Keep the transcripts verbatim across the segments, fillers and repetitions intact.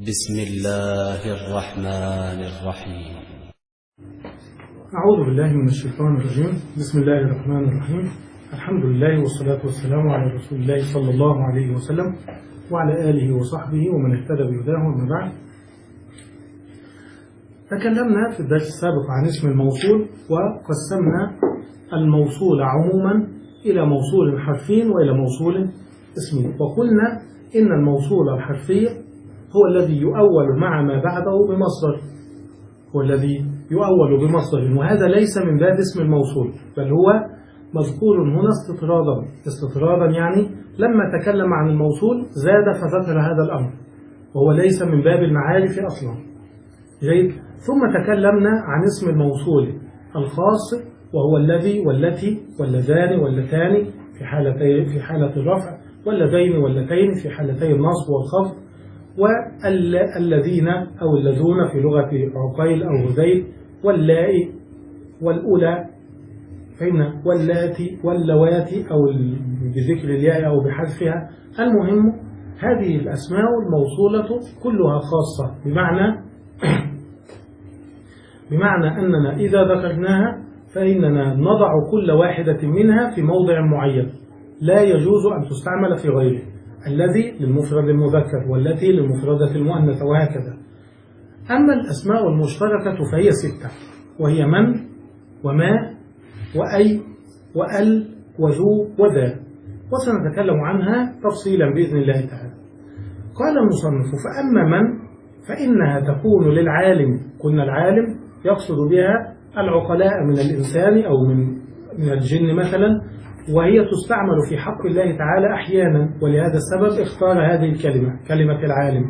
بسم الله الرحمن الرحيم. أعوذ بالله من الشيطان الرجيم. بسم الله الرحمن الرحيم. الحمد لله والصلاة والسلام على رسول الله صلى الله عليه وسلم وعلى آله وصحبه ومن اهتدى بهداه. ومن بعد، تكلمنا في الدرس السابق عن اسم الموصول، وقسمنا الموصول عموما إلى موصول حرفي وإلى موصول اسمي، وقلنا إن الموصول الحرفي هو الذي يؤول مع ما بعده بمصدر، هو الذي يؤول بمصدر، وهذا ليس من باب اسم الموصول، بل هو مذكور هنا استطرادا. استطرادا يعني لما تكلم عن الموصول زاد فذكر هذا الأمر، وهو ليس من باب المعارف أصلا. جيد. ثم تكلمنا عن اسم الموصول الخاص، وهو الذي والتي واللذان واللتان في حالتين في حالة الرفع، واللذين واللتين في حالتي النصب والخفض، والذين أو اللذون في لغة عقيل أو هذيل، واللائي والأولى، فهمنا، واللاتي واللواتي أو بذكر الياء أو بحذفها. المهم هذه الأسماء الموصولة كلها خاصة، بمعنى بمعنى أننا إذا ذكرناها فإننا نضع كل واحدة منها في موضع معين، لا يجوز أن تستعمل في غيره. الذي للمفرد المذكر، والتي للمفردة المؤنثة، وهكذا. أما الأسماء المشتركة فهي ستة، وهي من وما وأي وأل وذو وذا، وسنتكلم عنها تفصيلا بإذن الله تعالى. قال المصنف: فأما من فإنها تكون للعالم، كنا العالم يقصد بها العقلاء من الإنسان أو من من الجن مثلا، وهي تستعمل في حق الله تعالى أحيانا، ولهذا السبب اختار هذه الكلمة، كلمة العالم.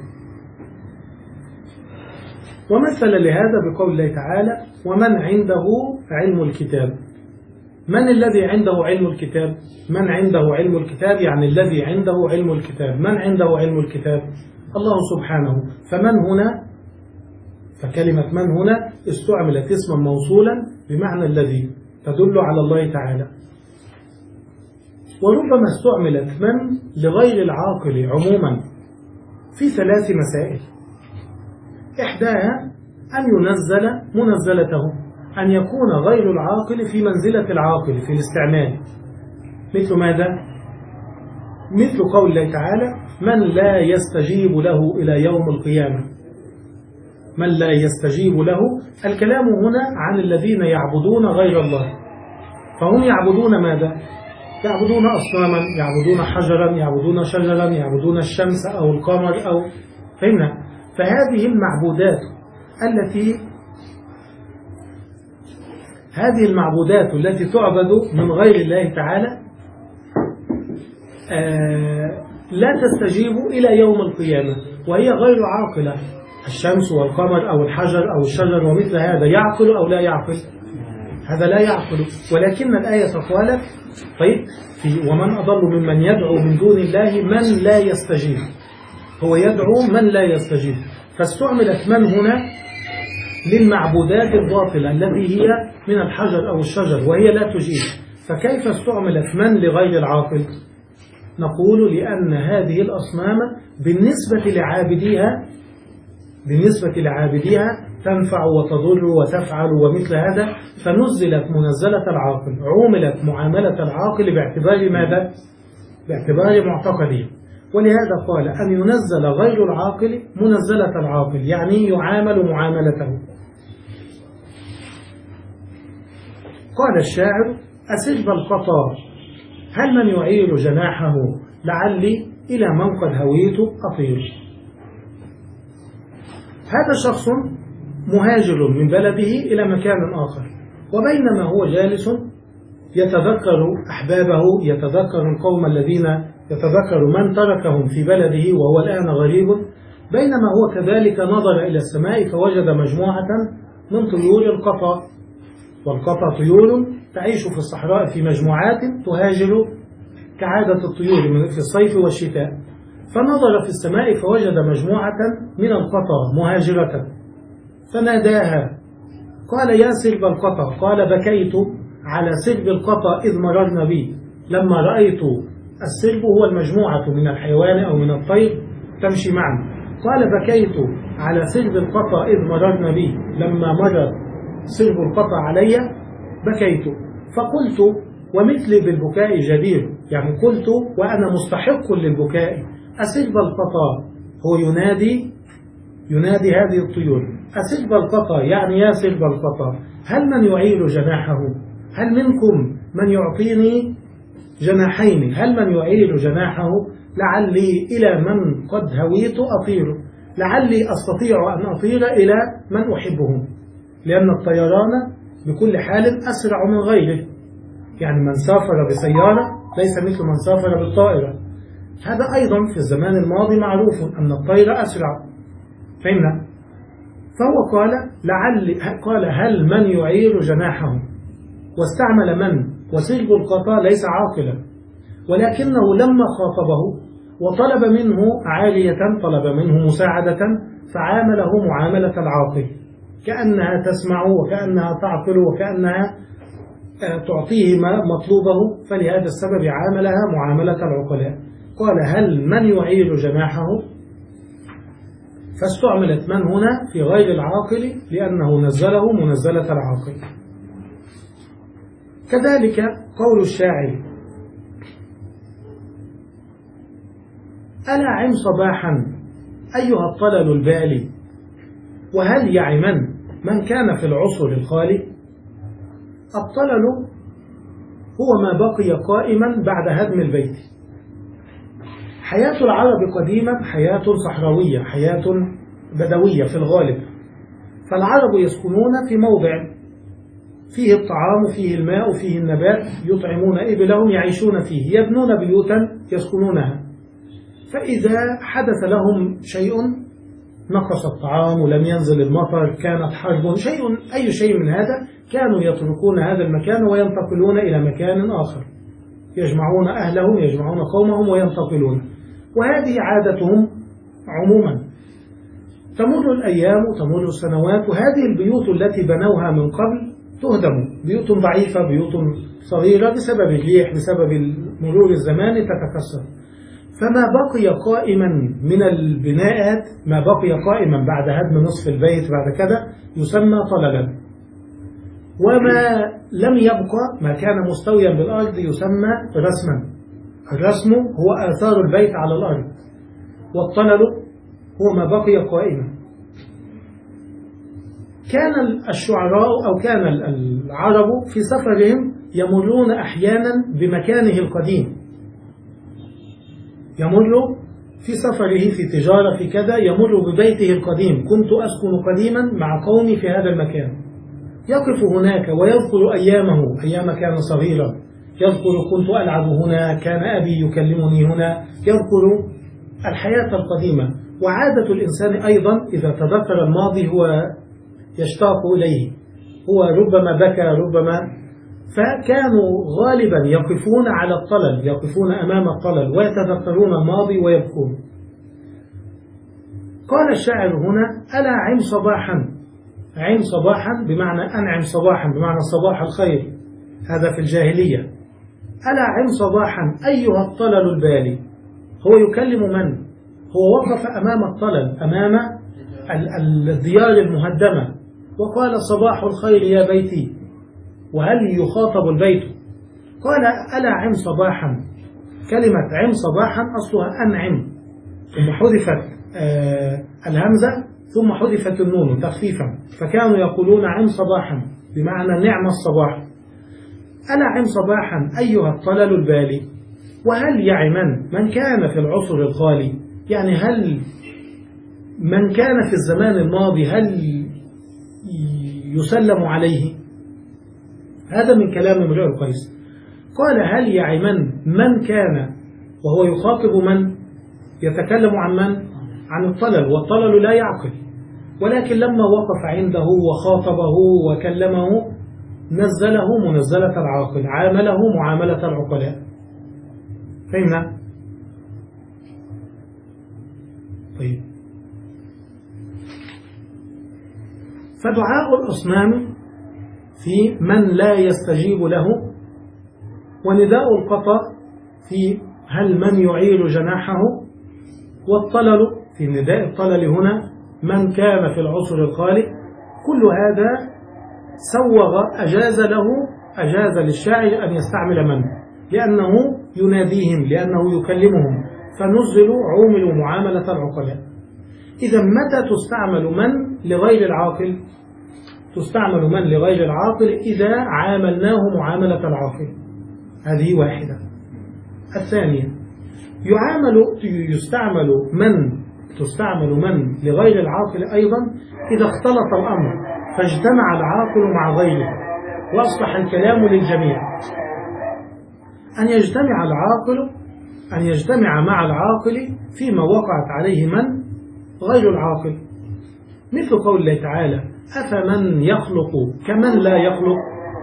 ومثل لهذا بقول الله تعالى: ومن عنده علم الكتاب. من الذي عنده علم الكتاب؟ من عنده علم الكتاب يعني الذي عنده علم الكتاب. من عنده علم الكتاب؟ الله سبحانه. فمن هنا، فكلمة من هنا استعملت اسما موصولا بمعنى الذي، تدل على الله تعالى. وربما استعملت من لغير العاقل عموما في ثلاث مسائل. إحداها أن ينزل منزلته، أن يكون غير العاقل في منزلة العاقل في الاستعمال. مثل ماذا؟ مثل قول الله تعالى: من لا يستجيب له إلى يوم القيامة. من لا يستجيب له، الكلام هنا عن الذين يعبدون غير الله، فهم يعبدون ماذا؟ يعبدون أصناما، يعبدون حجرا، يعبدون شجرا، يعبدون الشمس أو القمر أو فهمنا. فهذه المعبودات التي هذه المعبودات التي تعبد من غير الله تعالى آه لا تستجيب إلى يوم القيامة، وهي غير عاقلة. الشمس والقمر أو الحجر أو الشجر ومثل هذا يعقل أو لا يعقل؟ هذا لا يعقل. ولكن الآية قالت: طيب في ومن أضل ممن يدعو من دون الله من لا يستجيب. هو يدعو من لا يستجيب، فاستعملت من هنا للمعبودات الباطلة التي هي من الحجر أو الشجر وهي لا تجيب. فكيف استعملت من لغير العاقل؟ نقول لأن هذه الأصنام بالنسبة لعابديها بالنسبة لعابديها تنفع وتضر وتفعل ومثل هذا، فنزلت منزلة العاقل، عوملت معاملة العاقل باعتبار ماذا؟ باعتبار معتقده. ولهذا قال أن ينزل غير العاقل منزلة العاقل، يعني يعامل معاملته. قال الشاعر: أسجب القطا هل من يعير جناحه لعلي إلى من قد هويت أطير. هذا شخص مهاجر من بلده إلى مكان آخر، وبينما هو جالس يتذكر أحبابه، يتذكر القوم الذين يتذكر من تركهم في بلده وهو الآن غريب، بينما هو كذلك نظر إلى السماء فوجد مجموعة من طيور القطا. والقطا طيور تعيش في الصحراء في مجموعات تهاجر كعادة الطيور في الصيف والشتاء. فنظر في السماء فوجد مجموعة من القطا مهاجرة، فناداها قال: يا سلب القطا. قال: بكيت على سلب القطا إذ مررنا بي، لما رأيت السلب هو المجموعة من الحيوان أو من الطير تمشي معا، قال بكيت على سرب القطا إذ مررنا بي، لما مر سرب القطا علي بكيت. فقلت ومثلي بالبكاء جدير، يعني قلت وأنا مستحق للبكاء. أسرب القطا هو ينادي ينادي هذه الطيور، أسرب القطا يعني يا سرب القطا، هل من يعيل جناحه؟ هل منكم من يعطيني جناحين؟ هل من يعيل جناحه؟ لعلي إلى من قد هويت أطير، لعلي أستطيع أن أطير إلى من أحبهم، لأن الطيران بكل حال أسرع من غيره. يعني من سافر بسيارة ليس مثل من سافر بالطائرة. هذا أيضا في الزمان الماضي معروف أن الطير أسرع، فهمنا؟ فهو قال لعل قال هل من يعير جناحه، واستعمل من، وسرب القطا ليس عاقلا، ولكنه لما خاطبه وطلب منه عالية، طلب منه مساعدة، فعامله معاملة العاقل، كأنها تسمع وكأنها تعقل وكأنها تعطيه ما مطلوبه، فلهذا السبب عاملها معاملة العقلاء. قال هل من يعير جناحه، فاستعملت من هنا في غير العاقل لأنه نزله منزلة العاقل. كذلك قول الشاعر ألا عم صباحا أيها الطلل البالي، وهل يعي من من كان في العصر الخالي. الطلل هو ما بقي قائما بعد هدم البيت. حياة العرب قديما حياة صحراوية، حياة بدوية في الغالب، فالعرب يسكنون في موضع فيه الطعام فيه الماء فيه النبات، يطعمون إبلهم يعيشون فيه، يبنون بيوتا يسكنونها. فإذا حدث لهم شيء، نقص الطعام ولم ينزل المطر، كانت حرب، شيء أي شيء من هذا، كانوا يتركون هذا المكان وينتقلون إلى مكان آخر، يجمعون أهلهم يجمعون قومهم وينتقلون. وهذه عادتهم عموما. تمر الأيام تمر السنوات، وهذه البيوت التي بنوها من قبل تهدم، بيوت ضعيفة بيوت صغيرة بسبب الريح بسبب مرور الزمان تتكسر. فما بقي قائما من البناءات، ما بقي قائما بعد هدم نصف البيت بعد كذا يسمى طللا، وما لم يبقى ما كان مستويا بالأرض يسمى رسما. الرسم هو آثار البيت على الأرض، والطلل هو ما بقي قائما. كان الشعراء أو كان العرب في سفرهم يمرون أحيانا بمكانه القديم، يمر في سفره في تجارة في كذا يمر ببيته القديم، كنت أسكن قديما مع قومي في هذا المكان، يقف هناك ويذكر أيامه، أيام كان صغيرا، يذكر كنت ألعب هنا، كان أبي يكلمني هنا، يذكر الحياة القديمة. وعادة الإنسان أيضا إذا تذكر الماضي هو يشتاق إليه، هو ربما بكى ربما، فكانوا غالبا يقفون على الطلل، يقفون أمام الطلل ويتذكرون الماضي ويبكون. قال الشاعر هنا ألا عم صباحا، عم صباحا بمعنى أنعم صباحا، بمعنى صباح الخير، هذا في الجاهلية. ألا عم صباحا أيها الطلل البالي، هو يكلم من؟ هو وقف أمام الطلل، أمام الديار المهدمة، وقال صباح الخير يا بيتي، وهل يخاطب البيت؟ قال ألا عم صباحا، كلمة عم صباحا أصلها أنعم، ثم حذفت آه الهمزة ثم حذفت النون تخفيفا، فكانوا يقولون عم صباحا بمعنى نعم الصباح. ألا عم صباحا أيها الطلل البالي، وهل يعي من من كان في العصر الخالي، يعني هل من كان في الزمان الماضي هل يسلم عليه؟ هذا من كلام امرئ القيس. قال هل يعي من من كان، وهو يخاطب من؟ يتكلم عن من؟ عن الطلل، والطلل لا يعقل، ولكن لما وقف عنده وخاطبه وكلمه نزله منزلة العاقل، عامله معاملة العقلاء. فهمنا؟ طيب، فدعاء الأصنام في من لا يستجيب له، ونداء القطا في هل من يعير جناحه، والطلل في النداء الطلل هنا من كان في العصر الخالي، كل هذا سوغ أجاز له أجاز للشاعر أن يستعمل من، لأنه يناديهم، لأنه يكلمهم، فنزلوا عوملوا معاملة العقلاء. إذا متى تستعمل من لغير العاقل؟ تستعمل من لغير العاقل إذا عاملناه معاملة العاقل، هذه واحدة. الثانية يعامل يستعمل من تستعمل من لغير العاقل أيضا إذا اختلط الأمر فاجتمع العاقل مع غيره وأصبح الكلام للجميع. أن يجتمع العاقل أن يجتمع مع العاقل فيما وقعت عليه من غير العاقل، مثل قول الله تعالى أفمن يخلق كمن لا يخلق.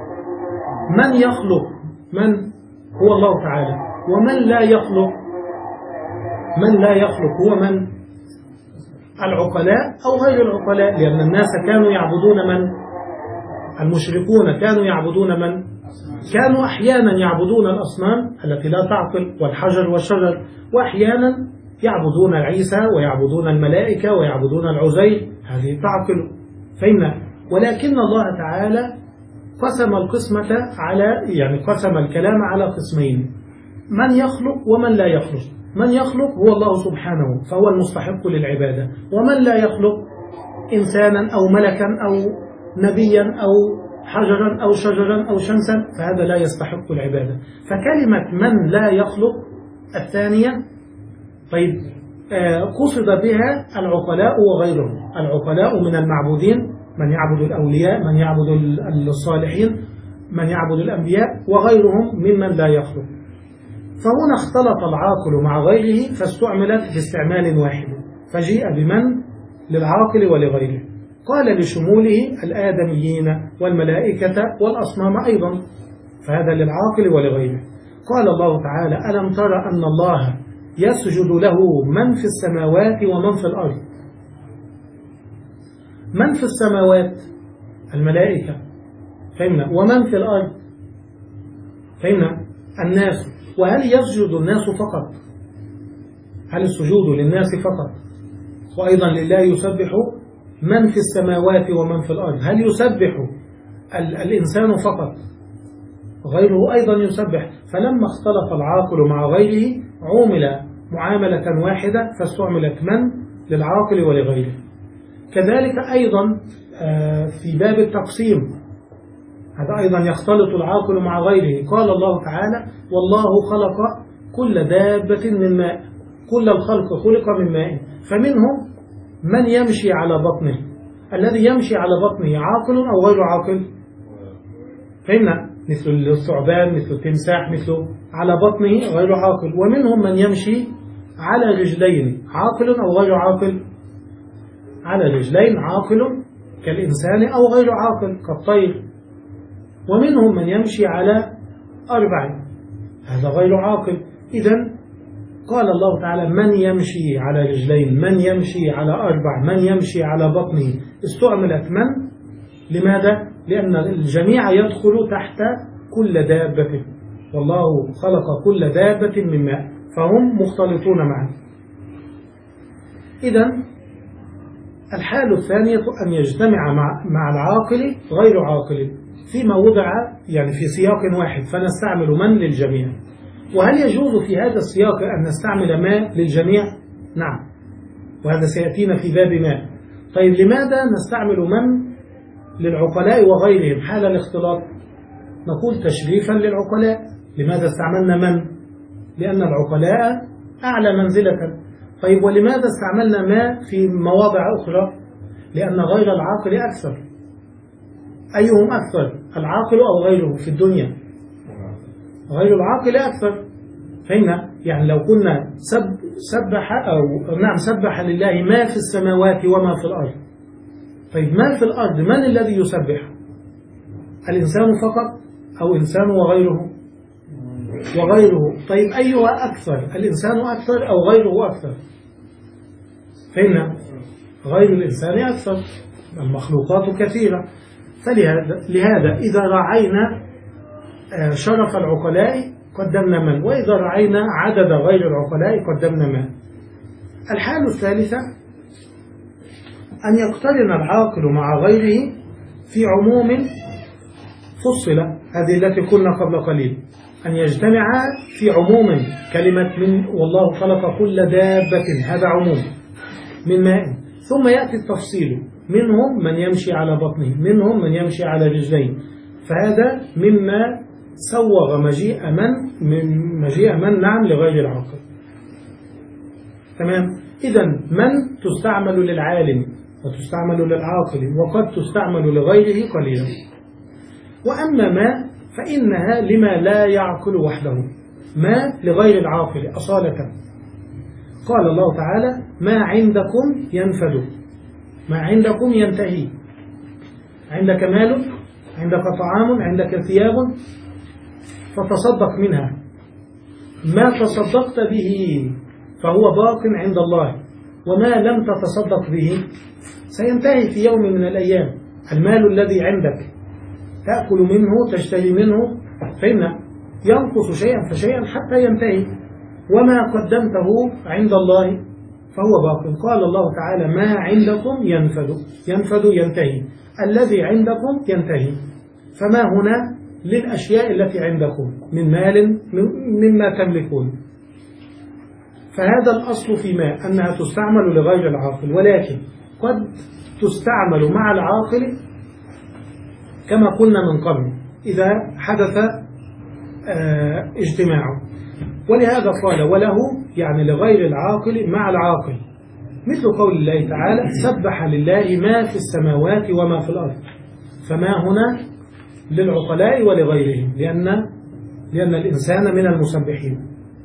من يخلق من هو الله تعالى، ومن لا يخلق من لا يخلق هو من العقلاء أو غير العقلاء، لأن الناس كانوا يعبدون من المشركون كانوا يعبدون من كانوا أحيانا يعبدون الأصنام التي لا تعقل والحجر والشجر، وأحيانا يعبدون عيسى ويعبدون الملائكة ويعبدون العزير، هذه تعقل فإن. ولكن الله تعالى قسم القسمة على يعني قسم الكلام على قسمين، من يخلق ومن لا يخلق. من يخلق هو الله سبحانه فهو المستحق للعبادة، ومن لا يخلق إنسانا أو ملكا أو نبيا أو حجرا أو شجرا أو شمسا فهذا لا يستحق العبادة. فكلمة من لا يخلق الثانية طيب آه قصد بها العقلاء وغيرهم. العقلاء من المعبودين، من يعبد الأولياء، من يعبد الصالحين، من يعبد الأنبياء، وغيرهم ممن لا يخلق. فهنا اختلط العاقل مع غيره فاستعملت في استعمال واحد، فجيء بمن للعاقل ولغيره. قال لشموله الآدميين والملائكة والأصنام أيضا، فهذا للعاقل ولغيره. قال الله تعالى ألم تر أن الله يسجد له من في السماوات ومن في الأرض. من في السماوات الملائكة فهمنا، ومن في الأرض فهمنا الناس. وهل يسجد الناس فقط؟ هل السجود للناس فقط؟ وأيضا لله يسبح من في السماوات ومن في الأرض. هل يسبح الإنسان فقط؟ غيره أيضا يسبح. فلما اختلط العاقل مع غيره عومل معاملة واحدة فاستعملت من للعاقل ولغيره. كذلك أيضا في باب التقسيم هذا أيضا يختلط العاقل مع غيره. قال الله تعالى والله خلق كل دابة من ماء، كل الخلق خلق من ماء، فمنهم من يمشي على بطنه. الذي يمشي على بطنه عاقل أو غير عاقل؟ فهمنا، مثل الثعبان، مثل التمساح، مثل على بطنه غير عاقل. ومنهم من يمشي على رجلين عاقل أو غير عاقل؟ على رجلين عاقل كالإنسان أو غير عاقل كالطير. ومنهم من يمشي على أربع، هذا غير عاقل. إذن قال الله تعالى من يمشي على رجلين، من يمشي على أربع، من يمشي على بطنه، استعملت من. لماذا؟ لأن الجميع يدخل تحت كل دابة، والله خلق كل دابة من ماء، فهم مختلطون معا. إذن الحالة الثانية أن يجتمع مع, مع العاقل غير عاقل فيما وضع يعني في سياق واحد فنستعمل من للجميع. وهل يجوز في هذا السياق أن نستعمل ما للجميع؟ نعم، وهذا سيأتينا في باب ما. طيب لماذا نستعمل من للعقلاء وغيرهم حال الاختلاط؟ نقول تشريفا للعقلاء. لماذا استعملنا من؟ لأن العقلاء أعلى منزلة. طيب ولماذا استعملنا ما في مواضع أخرى؟ لأن غير العاقل أكثر. أيهم أكثر، العاقل أو غيره في الدنيا؟ غير العاقل أكثر. فهمنا، يعني لو كنا سب سبح أو نعم سبح لله ما في السماوات وما في الأرض. طيب ما في الأرض من الذي يسبح؟ الإنسان فقط أو إنسان وغيره؟ وغيره. طيب أيها أكثر، الإنسان أكثر أو غيره أكثر؟ فهمنا، غير الإنسان أكثر، المخلوقات كثيرة. فلهذا إذا رعينا شرف العقلاء قدمنا من، وإذا رعينا عدد غير العقلاء قدمنا من. الحالة الثالثة أن يقترن العاقل مع غيره في عموم فصل، هذه التي قلنا قبل قليل، أن يجتمع في عموم كلمة من والله خلق كل دابة، هذا عموم من ماء، ثم يأتي التفصيل، منهم من يمشي على بطنه، منهم من يمشي على رجلين، فهذا مما سوغ مجيء من من مجيء من نعم لغير العاقل. تمام. إذا من تستعمل للعالم وتستعمل للعاقل وقد تستعمل لغيره قليلا. وأما ما فإنها لما لا يعقل وحده، ما لغير العاقل أصالة. قال الله تعالى: ما عندكم ينفد، ما عندكم ينتهي، عندك مال، عندك طعام، عندك ثياب، فتصدق منها، ما تصدقت به فهو باق عند الله، وما لم تتصدق به سينتهي في يوم من الأيام. المال الذي عندك تأكل منه، تشتري منه، فإن ينقص شيئا فشيئا حتى ينتهي، وما قدمته عند الله فهو باق. قال الله تعالى: ما عندكم ينفد، ينفد ينتهي، الذي عندكم ينتهي. فما هنا للأشياء التي عندكم من مال مما تملكون. فهذا الأصل في ما أنها تستعمل لغير العاقل، ولكن قد تستعمل مع العاقل كما قلنا من قبل إذا حدث اه اجتماعه. ولهذا قال: وله يعني لغير العاقل مع العاقل، مثل قول الله تعالى: سبح لله ما في السماوات وما في الأرض. فما هنا للعقلاء ولغيرهم، لأن لأن الإنسان من المسبحين.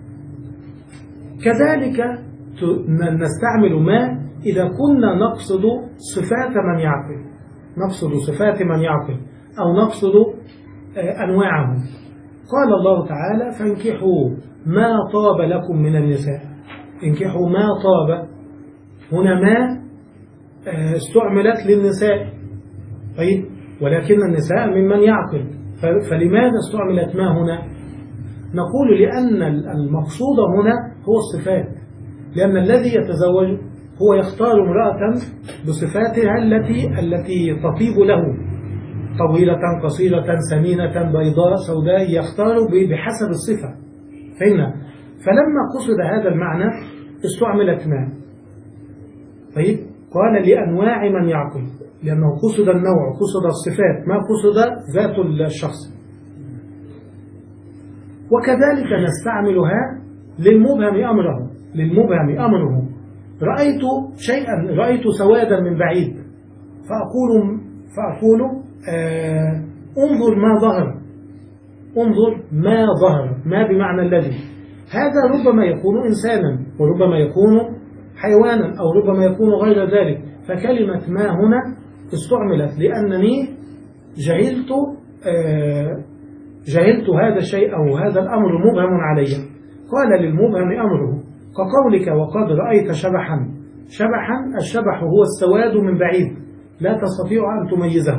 كذلك نستعمل ما إذا كنا نقصد صفات من يعقل، نقصد صفات من يعقل أو نقصد أنواعهم. قال الله تعالى: فانكحوا ما طاب لكم من النساء. انكحوا ما طاب، هنا ما استعملت للنساء، طيب، ولكن النساء ممن يعقل، فلماذا استعملت ما هنا؟ نقول لأن المقصود هنا هو الصفات، لأن الذي يتزوج هو يختار امرأة بصفاتها التي التي تطيب له، طويلة قصيرة سمينة بيضاء سوداء، يختار بحسب الصفة. فإن فلما قصد هذا المعنى استعملت ما، طيب، قال لأنواع من يعقل، لأنه قصد النوع، قصد الصفات، ما قصد ذات الشخص. وكذلك نستعملها للمبهم أمره، للمبهم أمره. رأيت شيئا، رأيت سوادا من بعيد، فأقول فأقول آه انظر ما ظهر، انظر ما ظهر، ما بمعنى الذي. هذا ربما يكون إنسانا، وربما يكون حيوانا، أو ربما يكون غير ذلك. فكلمة ما هنا استعملت لأنني جهلت آه جهلت هذا الشيء أو هذا الأمر مبهم علي. قال للمبهم أمره، كقولك: وقد رأيت شبحا. شبحا، الشبح هو السواد من بعيد لا تستطيع أن تميزه،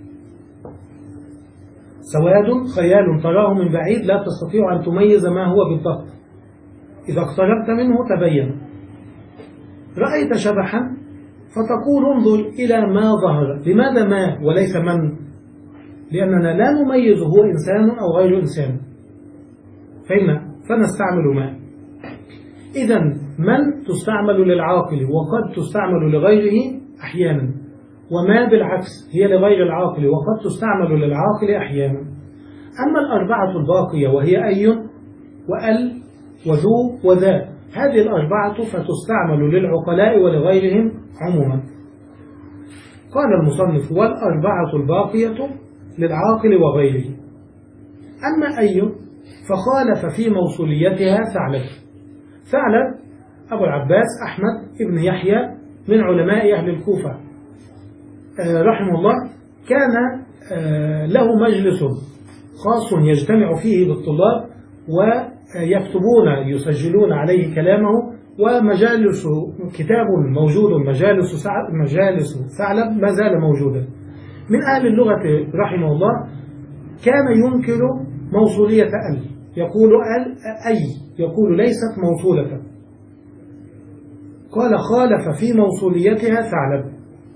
سواد خيال تراه من بعيد لا تستطيع أن تميز ما هو بالضبط، إذا اقتربت منه تبين. رأيت شبحا فتقول انظر إلى ما ظهر. لماذا ما وليس من؟ لأننا لا نميز هو إنسان أو غير إنسان، فإن فنستعمل ما. إذا من تستعمل للعاقل وقد تستعمل لغيره أحيانا، وما بالعكس هي لغير العاقل وقد تستعمل للعاقل أحيانا. أما الأربعة الباقية وهي أي وأل وذو وذا، هذه الأربعة فتستعمل للعقلاء ولغيرهم عموما. قال المصنف: والأربعة الباقية للعاقل وغيره. أما أي فخالف في موصوليتها ثعلب. ثعلب أبو العباس أحمد ابن يحيى من علماء أهل الكوفة رحمه الله، كان له مجلس خاص يجتمع فيه بالطلاب ويكتبون يسجلون عليه كلامه، ومجالس كتاب موجود، مجالس مجالس ثعلب ما زال موجودا. من أهل اللغة رحمه الله كان ينكر موصولية أل، يقول أل أي، يقول ليست موصولة. قال خالف في موصوليتها ثعلب.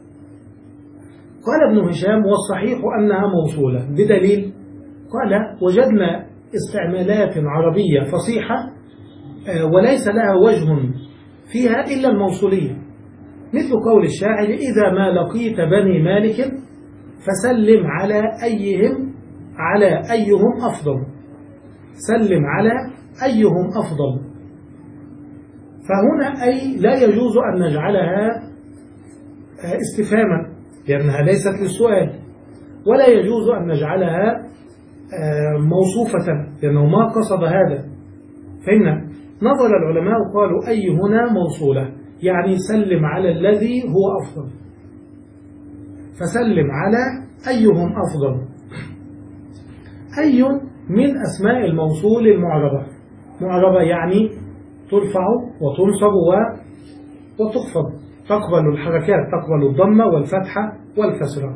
قال ابن هشام والصحيح أنها موصولة بدليل، قال وجدنا استعمالات عربية فصيحة وليس لها وجه فيها إلا الموصولية، مثل قول الشاعر إذا ما لقيت بني مالك فسلم على أيهم على أيهم أفضل، سلم على أيهم أفضل. فهنا أي لا يجوز أن نجعلها استفهاما لأنها ليست للسؤال، ولا يجوز أن نجعلها موصوفة لأنه ما قصد هذا. فإن نظر العلماء قالوا أي هنا موصولة، يعني سلم على الذي هو أفضل، فسلم على أيهم أفضل. أي من أسماء الموصول المعربة، معربة يعني ترفع وتنصب وتخفض، تقبل الحركات، تقبل الضمة والفتحة والكسرة.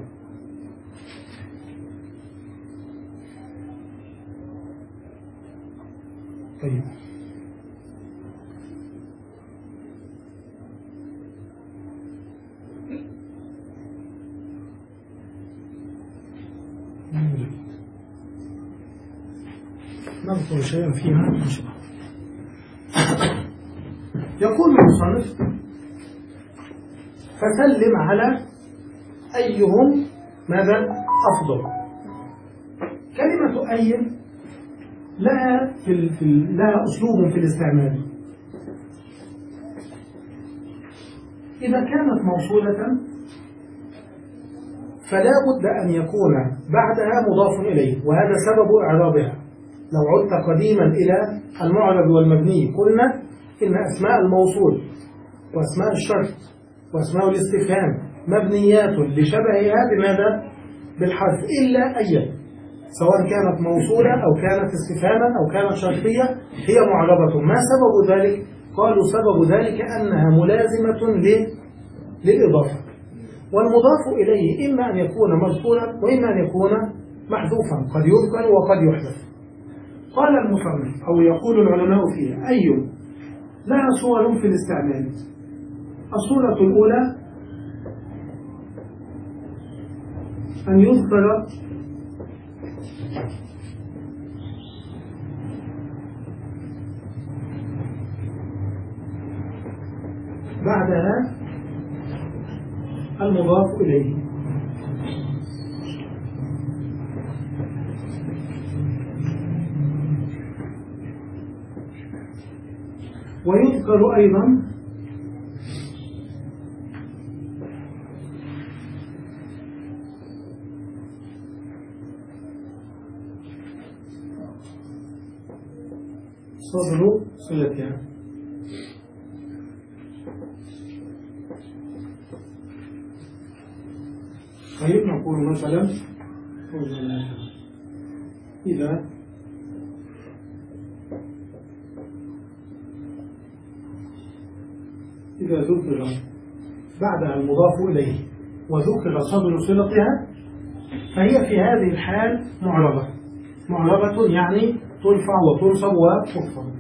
طيب نذكر شيئا فيها إن شاء الله. يقول المصنف فسلم على أيهم ماذا أفضل. كلمة أي لها في في لها أسلوب في الاستعمال. إذا كانت موصولة فلا بد أن يكون بعدها مضاف إليه، وهذا سبب إعرابها. لو عدت قديما إلى المعرب والمبني قلنا إن أسماء الموصول وأسماء الشرط وأسماء الاستفهام مبنيات لشبهها بماذا؟ بالحرف، إلا أي، سواء كانت موصولة أو كانت استفهاما أو كانت شرطية هي معربة. ما سبب ذلك؟ قالوا سبب ذلك أنها ملازمة للإضافة، والمضاف إليه إما أن يكون مذكورا وإما أن يكون محذوفا، قد يذكر وقد يحذف. قال المصنف أو يقول العلماء فيها أي لها صور في الاستعمال. الصورة الأولى أن يذكر بعدها المضاف إليه، ويذكر أيضا صدر صلتها. طيب نقول مثلا إذا إذا ذكر بعدها المضاف إليه وذكر صدر صلتها فهي في هذه الحال معربة. معربة يعني ترفع وتنصب وتخفض.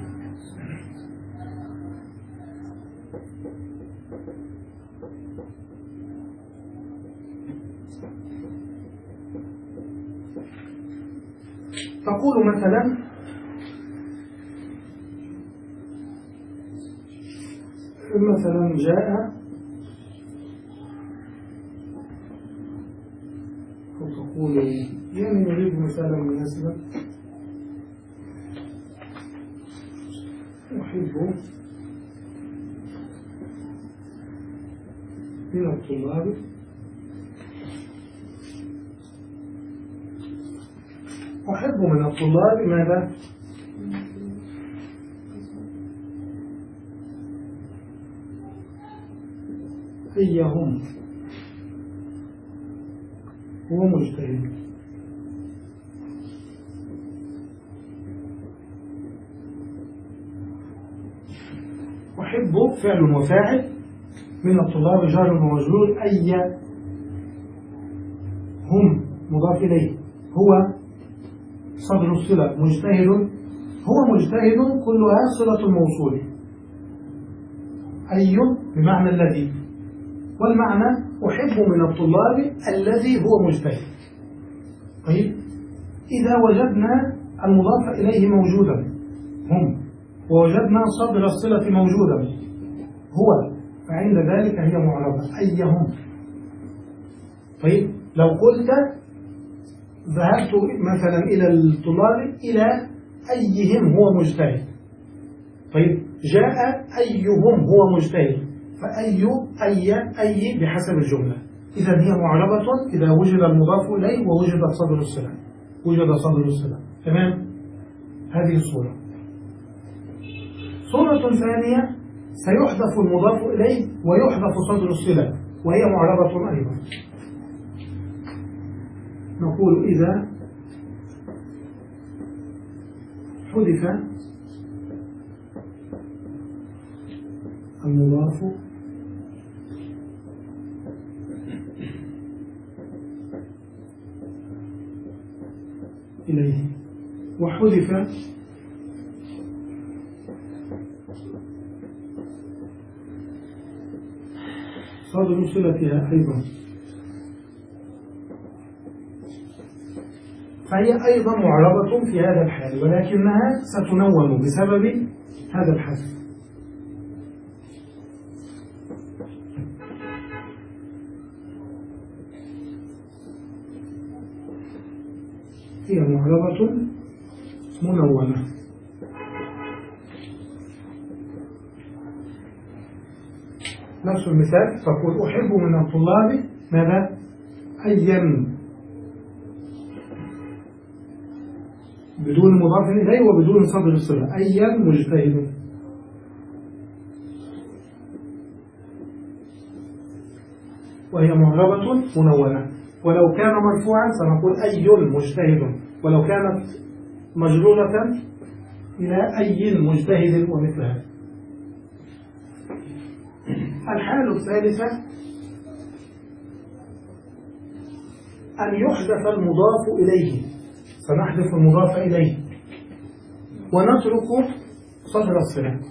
تقول مثلا مثلا جاء، أو تقول يعني نريد مثالا مناسبا، أحب من الطلاب أحب من الطلاب ماذا؟ أيهم هو مجتهد. أحب فعل وفاعل، من الطلاب جار ومجرور، أي هم مضاف إليه، هو صدر الصلة، مجتهد هو مجتهد كلها صلة الموصول. أي بمعنى الذي، والمعنى أحب من الطلاب الذي هو مجتهد. طيب إذا وجدنا المضاف إليه موجودا هم، ووجدنا صدر الصلة موجودا هو، فعند ذلك هي معربة أيهم. طيب لو قلت ذهبت مثلا إلى الطلاب إلى أيهم هو مجتهد، طيب جاء أيهم هو مجتهد، فأي أي أي بحسب الجملة، إذا هي معربة إذا وجد المضاف إليه ووجد صدر الصلة، وجد صدر الصلة. تمام؟ هذه الصورة. صورة ثانية سيحذف المضاف إليه ويحذف صدر الصلة وهي معربة أيضا. نقول إذا حذف المضاف إليه وحذف صدر صلتها أيضا، فهي أيضا معربة في هذا الحال، ولكنها ستنون بسبب هذا الحذف. هي معربة منونة. نفس المثال، فقل أحب من الطلاب ماذا؟ أيا، بدون مضاف إليه وبدون صدر الصلة، أيا مجتهد. وهي معربة منونة. ولو كان مرفوعا سنقول أي مجتهد، ولو كانت مجرورة إلى أي مجتهد ومثلها. الحالة الثالثة أن يحذف المضاف إليه، سنحذف المضاف إليه ونترك صدر الصلة.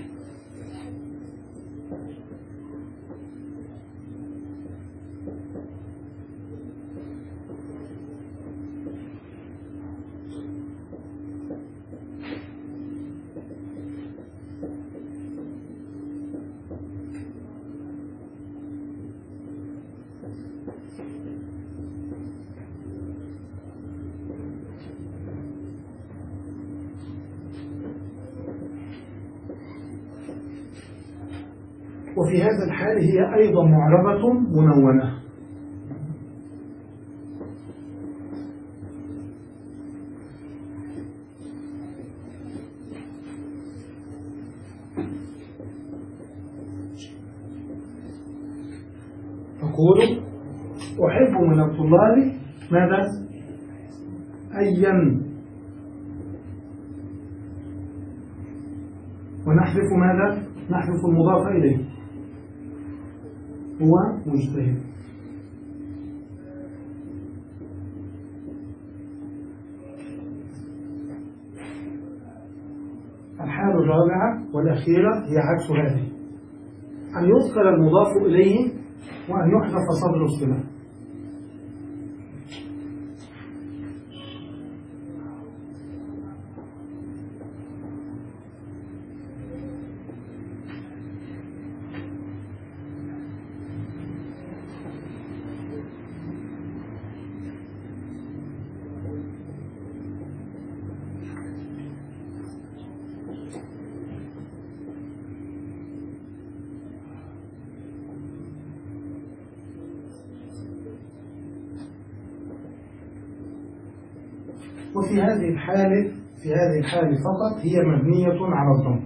وفي هذا الحال هي أيضا معربة منونة. تقول أحب من الطلاب ماذا؟ أيا، ونحذف ماذا؟ نحذف المضاف إليه هو مجتهد. الحالة الرابعة والأخيرة هي عكس هذه، أن يذكر المضاف إليه وأن يحذف صدر الصلة. وفي هذه الحالة في هذه الحالة فقط هي مبنية على الضم.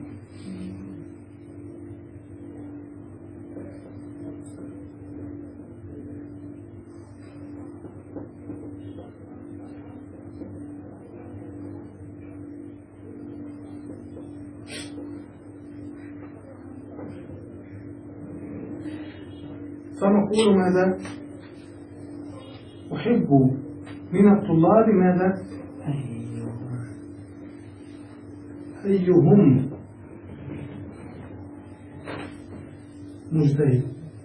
فنقول ماذا؟ أحب من الطلاب ماذا؟ أيهم مجتهد.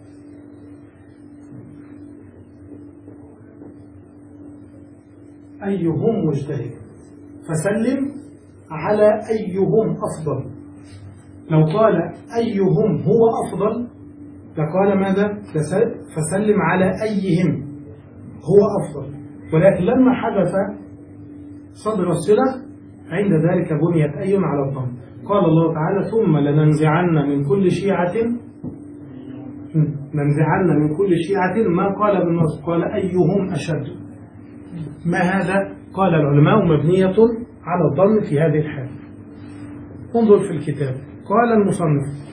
أيهم مجتهد، فسلم على أيهم أفضل. لو قال أيهم هو أفضل لقال ماذا؟ فسلم على أيهم هو أفضل. ولكن لما حدث صدر الصلة عند ذلك بنيت أي على الضم. قال الله تعالى ثم لننزعن من كل شيعة، ننزعن من كل شيعة، ما قال بالنص، قال أيهم أشد. ما هذا؟ قال العلماء مبنية على الضم في هذه الحالة. انظر في الكتاب. قال المصنف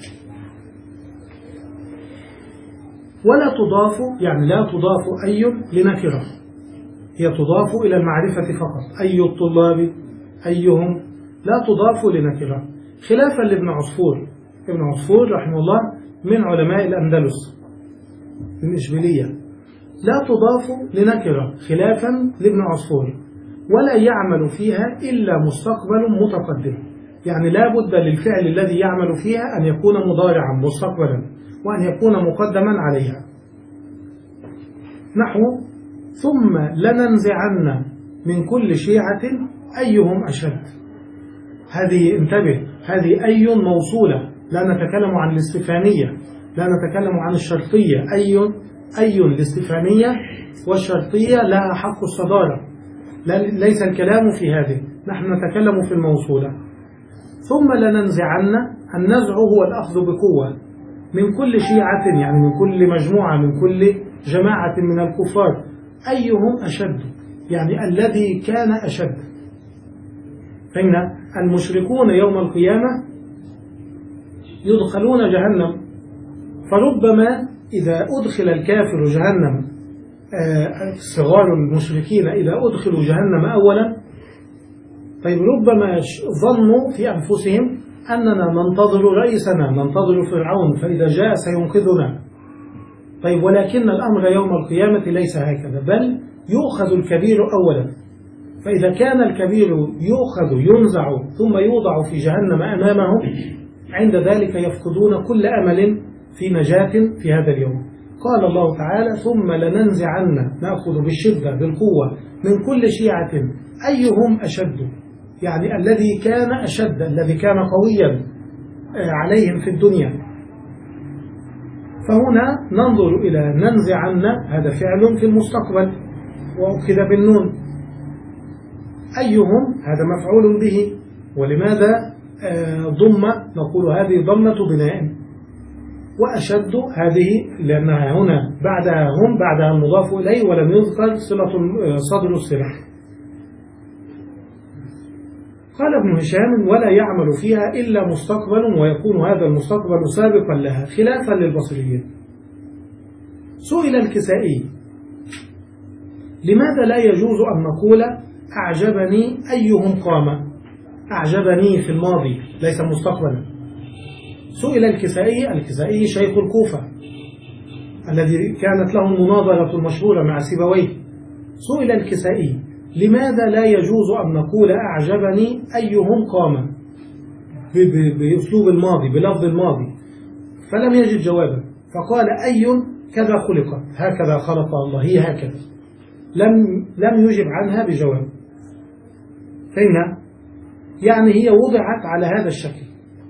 ولا تضاف، يعني لا تضاف أي لنكرة، هي تضاف إلى المعرفة فقط. أي الطلاب، أيهم، لا تضاف لنكرة، خلافا لابن عصفور. ابن عصفور رحمه الله من علماء الأندلس من إشبيلية، لا تضاف لنكرة خلافا لابن عصفور، ولا يعمل فيها إلا مستقبل متقدم. يعني لا بد للفعل الذي يعمل فيها أن يكون مضارعا مستقبلا وأن يكون مقدما عليها. نحو ثم لننزعن من كل شيعة أيهم أشد. هذه انتبه، هذه أي موصولة، لا نتكلم عن الاستفهامية، لا نتكلم عن الشرطية. أي أي الاستفهامية والشرطية لها حق الصدارة، ليس الكلام في هذه، نحن نتكلم في الموصولة. ثم لننزعن، النزع هو الأخذ بقوة من كل شيعة، يعني من كل مجموعة، من كل جماعة من الكفار. أيهم أشد، يعني الذي كان أشد. فإن المشركون يوم القيامة يدخلون جهنم، فربما إذا أدخل الكافر جهنم، صغار المشركين إذا أدخلوا جهنم أولا، طيب ربما ظنوا في أنفسهم أننا ننتظر رئيسنا، ننتظر فرعون، فإذا جاء سينقذنا. طيب ولكن الأمر يوم القيامة ليس هكذا، بل يؤخذ الكبير أولا. فإذا كان الكبير يؤخذ ينزع ثم يوضع في جهنم أمامه، عند ذلك يفقدون كل أمل في نجاة في هذا اليوم. قال الله تعالى ثم لننزعن، نأخذ بالشدة بالقوة من كل شيعة أيهم أشد، يعني الذي كان أشد، الذي كان قويا عليهم في الدنيا. فهنا ننظر إلى ننزعن، هذا فعل في المستقبل وأكد بالنون. أيهم هذا مفعول به، ولماذا ضم؟ نقول هذه ضمة بناء. وأشد هذه لأنها هنا بعدها هم، بعدها المضاف إليه، ولم يذكر صلة صدر الصلة. قال ابن هشام ولا يعمل فيها إلا مستقبل، ويكون هذا المستقبل سابقا لها، خلافا للبصريين. سئل الكسائي لماذا لا يجوز أن نقول أعجبني أيهم قام؟ أعجبني في الماضي ليس مستقبلا. سئل الكسائي، الكسائي شيخ الكوفة الذي كانت له المناظرة المشهورة مع سيبويه، سئل الكسائي لماذا لا يجوز أن نقول أعجبني أيهم قام بأسلوب الماضي، بلفظ الماضي، فلم يجد جوابا، فقال أي كذا خلقت، هكذا خلق الله، هي هكذا، لم لم يجب عنها بجواب. فإن يعني هي وضعت على هذا الشكل.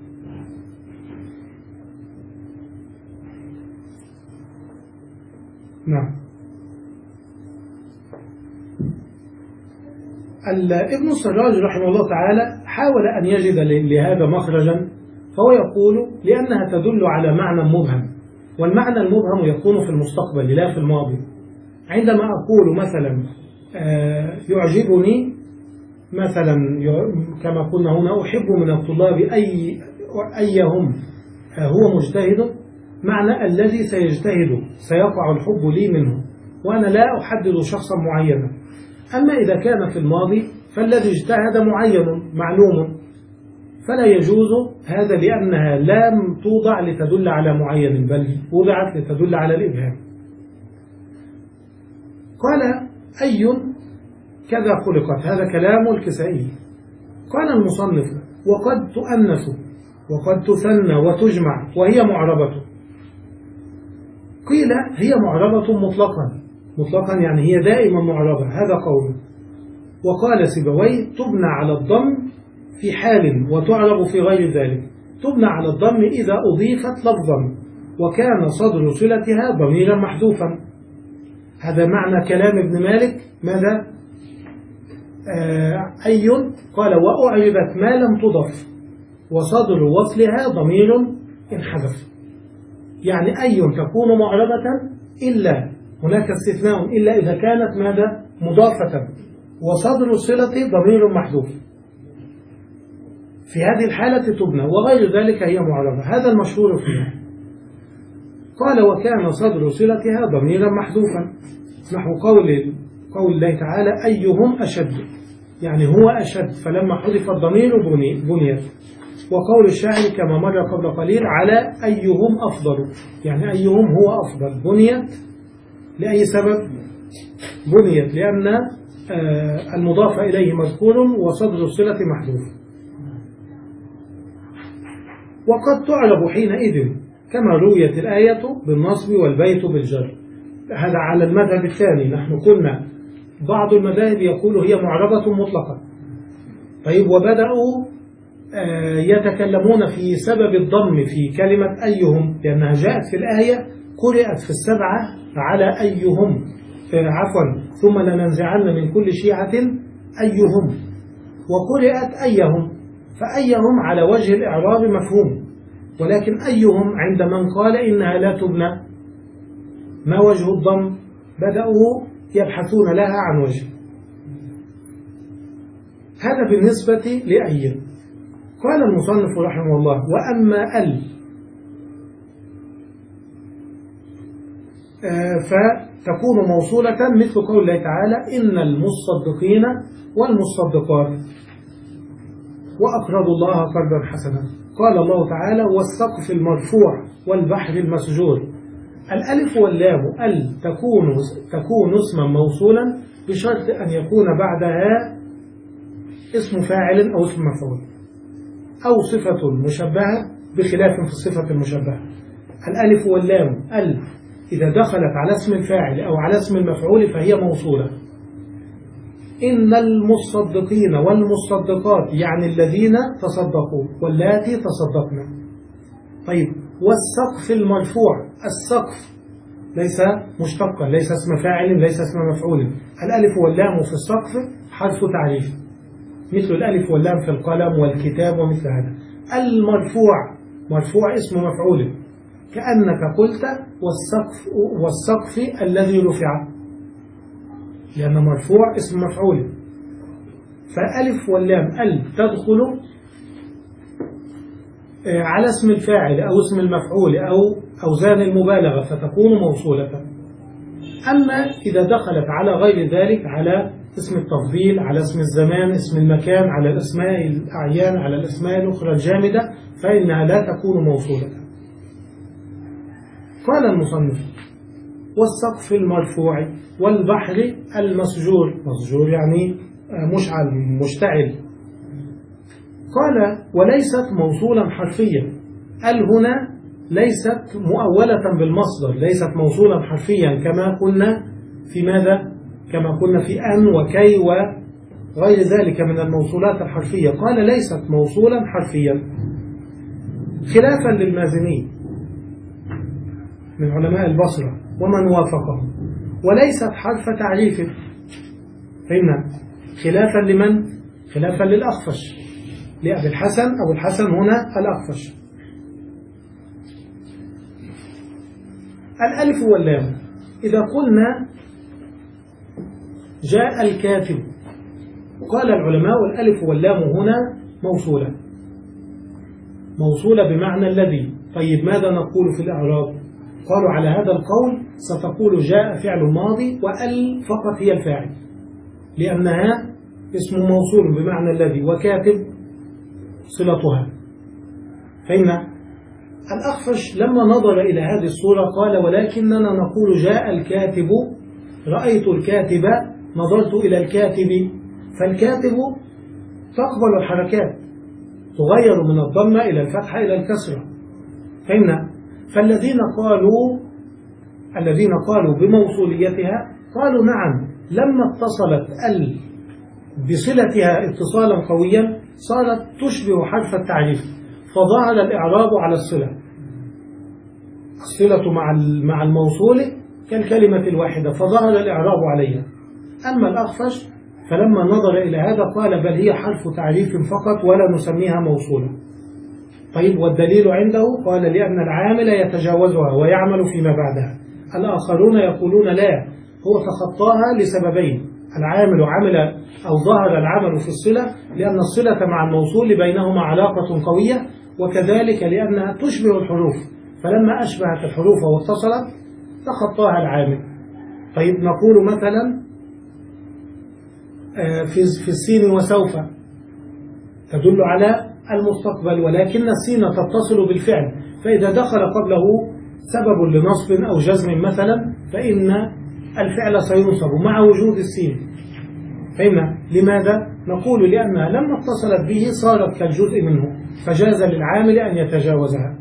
نعم. ابن السراج رحمه الله تعالى حاول أن يجد لهذا مخرجا، فهو يقول لأنها تدل على معنى مبهم، والمعنى المبهم يكون في المستقبل لا في الماضي. عندما أقول مثلا يعجبني مثلا كما قلنا هنا أحب من الطلاب أي أيهم هو مجتهد، معنى الذي سيجتهد سيقع الحب لي منه، وأنا لا أحدد شخصا معينا. أما إذا كان في الماضي فالذي اجتهد معين معلوم، فلا يجوز هذا، لأنها لم توضع لتدل على معين، بل وضعت لتدل على الإبهام. قال أي كذا خلقت، هذا كلام الكسائي. قال المصنف وقد تؤنث وقد تثنى وتجمع وهي معربة. قيل هي معربة مطلقا، مطلقا يعني هي دائما معربة، هذا قول. وقال سيبويه تبنى على الضم في حال وتعرب في غير ذلك. تبنى على الضم إذا أضيفت لفظا وكان صدر صلتها ضميرا محذوفا. هذا معنى كلام ابن مالك. ماذا؟ آه أي قال وأعربت ما لم تضف وصدر وصلها ضمير انحذف. يعني أي تكون معربة إلا، هناك استثناء، إلا إذا كانت ماذا؟ مضافة وصدر الصلة ضمير محذوف، في هذه الحالة تبنى، وغير ذلك هي معربة. هذا المشهور فيها. قال وكان صدر صلتها ضميرا محذوفا، نحو قول قول الله تعالى أيهم أشد، يعني هو أشد، فلما حذف الضمير بنيت. وقول الشاعر كما مر قبل قليل على أيهم أفضل، يعني أيهم هو أفضل، بنيت لأي سبب؟ بنيت لأن المضاف إليه مذكور وصدر الصلة محذوف. وقد تعرب حينئذ كما رويت الآية بالنصب والبيت بالجر. هذا على المذهب الثاني. نحن قلنا بعض المذاهب يقول هي معربة مطلقة. طيب، وبدأوا يتكلمون في سبب الضم في كلمة أيهم، لأنها جاءت في الآية قرأت في السبعة على أيهم، عفوا ثم لننزعن من كل شيعة أيهم، وقرأت أيهم، فأيهم على وجه الإعراب مفهوم، ولكن أيهم عند من قال إنها لا تبنى ما وجه الضم بدأوا يبحثون لها عن وجه. هذا بالنسبة لأي. قال المصنف رحمه الله وأما ال فتكون موصولة مثل قول الله تعالى إن المصدقين والمصدقات وأقرضوا الله قرضا حسنا. قال الله تعالى والسقف المرفوع والبحر المسجور. الألف واللام ال تكون تكون اسما موصولا بشرط أن يكون بعدها اسم فاعل أو اسم مفعول أو صفة مشبهة بخلاف في الصفة المشبهة. الألف واللام ال إذا دخلت على اسم الفاعل أو على اسم المفعول فهي موصولة. إن المصدقين والمصدقات يعني الذين تصدقوا واللاتي تصدقنا. طيب، والسقف المرفوع، السقف ليس مشتقا، ليس اسم فاعل، ليس اسم مفعول. الألف واللام في السقف حرف تعريف مثل الألف واللام في القلم والكتاب ومثل هذا. المرفوع مرفوع اسم مفعول، كأنك قلت والسقف, والسقف الذي رفع، لأن مرفوع اسم مفعول. فألف واللام ال تدخل على اسم الفاعل أو اسم المفعول أو أوزان المبالغة فتكون موصولة. أما إذا دخلت على غير ذلك، على اسم التفضيل، على اسم الزمان، اسم المكان، على الأسماء الأعيان، على الأسماء الأخرى الجامدة، فإنها لا تكون موصولة. قال المصنف والسقف المرفوع والبحر المسجور، مسجور يعني مشعل مشتعل. قال وليست موصولا حرفيا. ال هنا ليست مؤولة بالمصدر، ليست موصولا حرفيا كما قلنا في ماذا؟ كما قلنا في أن وكي وغير ذلك من الموصولات الحرفية. قال ليست موصولا حرفيا خلافا للمازني من علماء البصرة ومن وافقه، وليست حرف تعريف. فهمنا؟ خلافا لمن؟ خلافا للأخفش، لأبي الحسن أو الحسن هنا الأخفش. الألف واللام إذا قلنا جاء الكاتب، قال العلماء الألف واللام هنا موصولة، موصولة بمعنى الذي. طيب، ماذا نقول في الإعراب؟ قالوا على هذا القول ستقول جاء فعل ماضي وأل فقط هي الفاعل، لأنها اسم موصول بمعنى الذي وكاتب صلتها. فإن الأخفش لما نظر إلى هذه الصورة قال ولكننا نقول جاء الكاتب، رأيت الكاتب، نظرت إلى الكاتب. فالكاتب تقبل الحركات، تغير من الضمة إلى الفتحة إلى الكسرة. فهمنا؟ فالذين قالوا الذين قالوا بموصوليتها قالوا نعم، لما اتصلت ال بصلتها اتصالا قويا صارت تشبه حرف التعريف، فظهر الإعراب على الصلة، الصلة مع مع الموصول كالكلمة الواحدة فظهر الإعراب عليها. أما الأخفش فلما نظر إلى هذا قال بل هي حرف تعريف فقط ولا نسميها موصولة. طيب والدليل عنده؟ قال لأن العامل يتجاوزها ويعمل فيما بعدها. الآخرون يقولون لا، هو تخطاها لسببين: العامل عمل أو ظهر العمل في الصلة لأن الصلة مع الموصول بينهما علاقة قوية، وكذلك لأنها تشبه الحروف، فلما أشبهت الحروف واتصلت تخطاها العامل. طيب نقول مثلا في السين وسوف تدل على المستقبل، ولكن السين تتصل بالفعل، فإذا دخل قبله سبب لنصب أو جزم مثلا فإن الفعل سينصب مع وجود السين. فهمنا لماذا؟ نقول لأنها لما اتصلت به صارت كالجزء منه، فجاز للعامل أن يتجاوزها.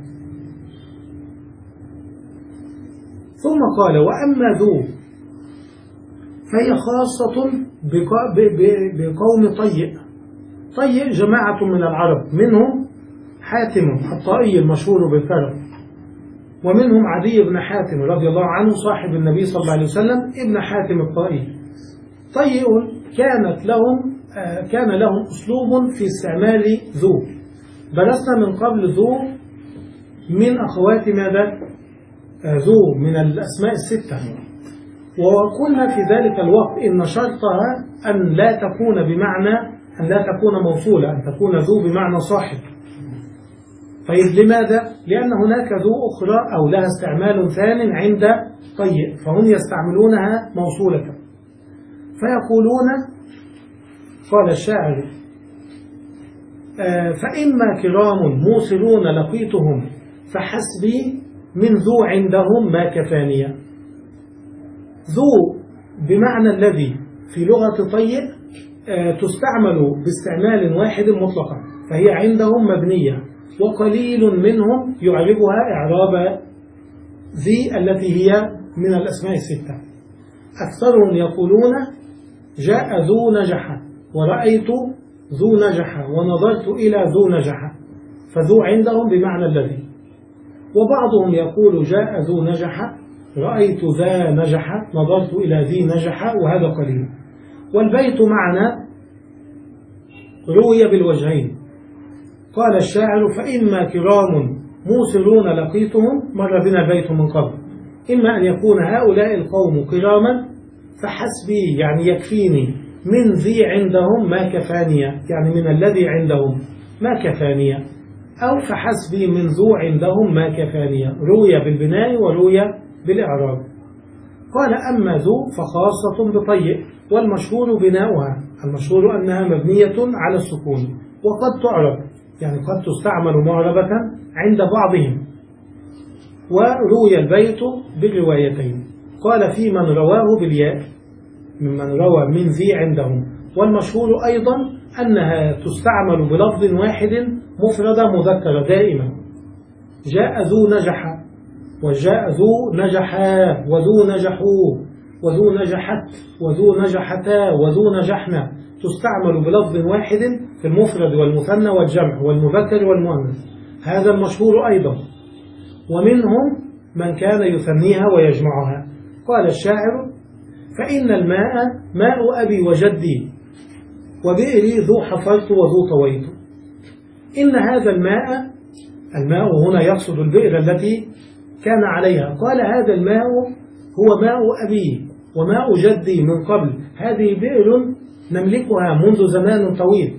ثم قال وأما ذو فهي خاصة بقوم طيء. طيء جماعة من العرب، منهم حاتم الطائي المشهور بالكرم، ومنهم عدي بن حاتم رضي الله عنه صاحب النبي صلى الله عليه وسلم ابن حاتم الطائي. طيء كانت لهم كان لهم أسلوب في استعمال ذو. درسنا من قبل ذو من أخوات ماذا؟ ذو من الأسماء الستة، وقلنا في ذلك الوقت إن شرطها أن لا تكون بمعنى أن لا تكون موصولة، أن تكون ذو بمعنى صاحب. طيب لماذا؟ لأن هناك ذو أخرى أو لها استعمال ثان عند طيء، فهم يستعملونها موصولة. فيقولون قال الشاعر آه فإما كرام موصلون لقيتهم فحسبي من ذو عندهم ما كفانية. ذو بمعنى الذي في لغة طيء آه تستعمل باستعمال واحد مطلقا، فهي عندهم مبنية، وقليل منهم يعربها إعراب ذي التي هي من الأسماء الستة. أكثرهم يقولون جاء ذو نجح، ورأيت ذو نجح، ونظرت إلى ذو نجح، فذو عندهم بمعنى الذي. وبعضهم يقول جاء ذو نجح، رأيت ذا نجح، نظرت إلى ذي نجح، وهذا قليل. والبيت معنا روي بالوجهين. قال الشاعر فإما كرام موصلون لقيتهم، مر بنا البيت من قبل، إما أن يكون هؤلاء القوم كراما فحسبي يعني يكفيني، من ذي عندهم ما كفانية يعني من الذي عندهم ما كفانية، أو فحسبي من ذو عندهم ما كفانية، روي بالبناء وروي بالإعراب. قال أما ذو فخاصة بطيء، والمشهور بناؤها، المشهور أنها مبنية على السكون، وقد تعرب يعني قد تستعمل معربة عند بعضهم. وروي البيت بالروايتين. قال في من رواه بالياء ممن روى من ذي عندهم، والمشهور أيضا أنها تستعمل بلفظ واحد مفردة مذكرة دائما. جاء ذو نجح، وجاء ذو نجحا، وذو نجحوا، وذو نجحت، وذو نجحتا، وذو نجحنا، تستعمل بلفظ واحد في المفرد والمثنى والجمع والمذكر والمؤنث، هذا المشهور أيضا. ومنهم من كان يثنيها ويجمعها. قال الشاعر فإن الماء ماء أبي وجدي، وبئري ذو حفرت وذو طويت. إن هذا الماء، الماء هنا يقصد البئر التي كان عليها، قال هذا الماء هو ماء أبي وماء جدي من قبل، هذه بئر نملكها منذ زمان طويل،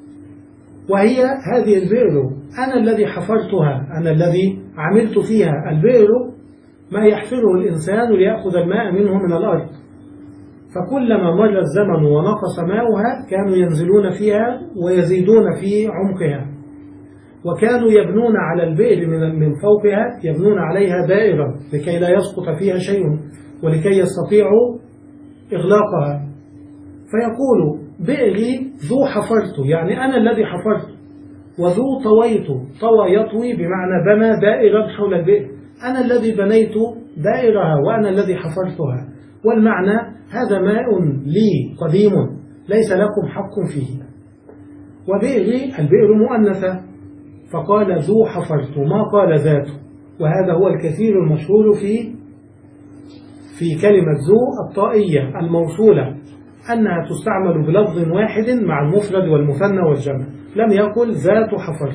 وهي هذه البئر أنا الذي حفرتها، أنا الذي عملت فيها. البئر ما يحفره الإنسان ليأخذ الماء منه من الأرض، فكلما مر الزمن ونقص ماؤها كانوا ينزلون فيها ويزيدون في عمقها، وكانوا يبنون على البئر من فوقها، يبنون عليها دائرة لكي لا يسقط فيها شيء ولكي يستطيعوا إغلاقها. فيقول بئري ذو حفرت يعني أنا الذي حفرت، وذو طويت، طوى يطوي بمعنى بنى دائرا حول البئر، أنا الذي بنيت دائرها وأنا الذي حفرتها، والمعنى هذا ماء لي قديم ليس لكم حق فيه. وبئر البئر مؤنثة، فقال ذو حفرت ما قال ذاته، وهذا هو الكثير المشهور في في كلمة ذو الطائية الموصولة أنها تستعمل بلفظ واحد مع المفرد والمثنى والجمع، لم يقل ذات حفرت.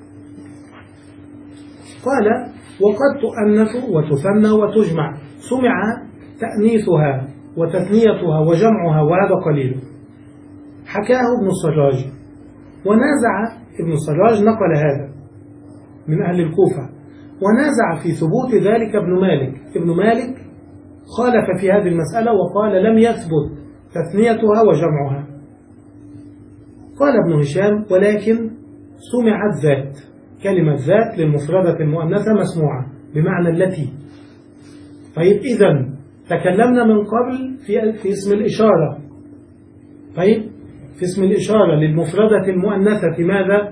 قال وقد تؤنث وتثنى وتجمع، سمع تأنيثها وتثنيتها وجمعها وهذا قليل. حكاه ابن السراج، ونازع ابن السراج نقل هذا من أهل الكوفة، ونازع في ثبوت ذلك ابن مالك. ابن مالك خالف في هذه المسألة وقال لم يثبت تثنيتها وجمعها. قال ابن هشام ولكن سمعت ذات، كلمة ذات للمفردة المؤنثة مسموعة بمعنى التي. طيب إذن تكلمنا من قبل في, في اسم الإشارة. طيب في اسم الإشارة للمفردة المؤنثة ماذا؟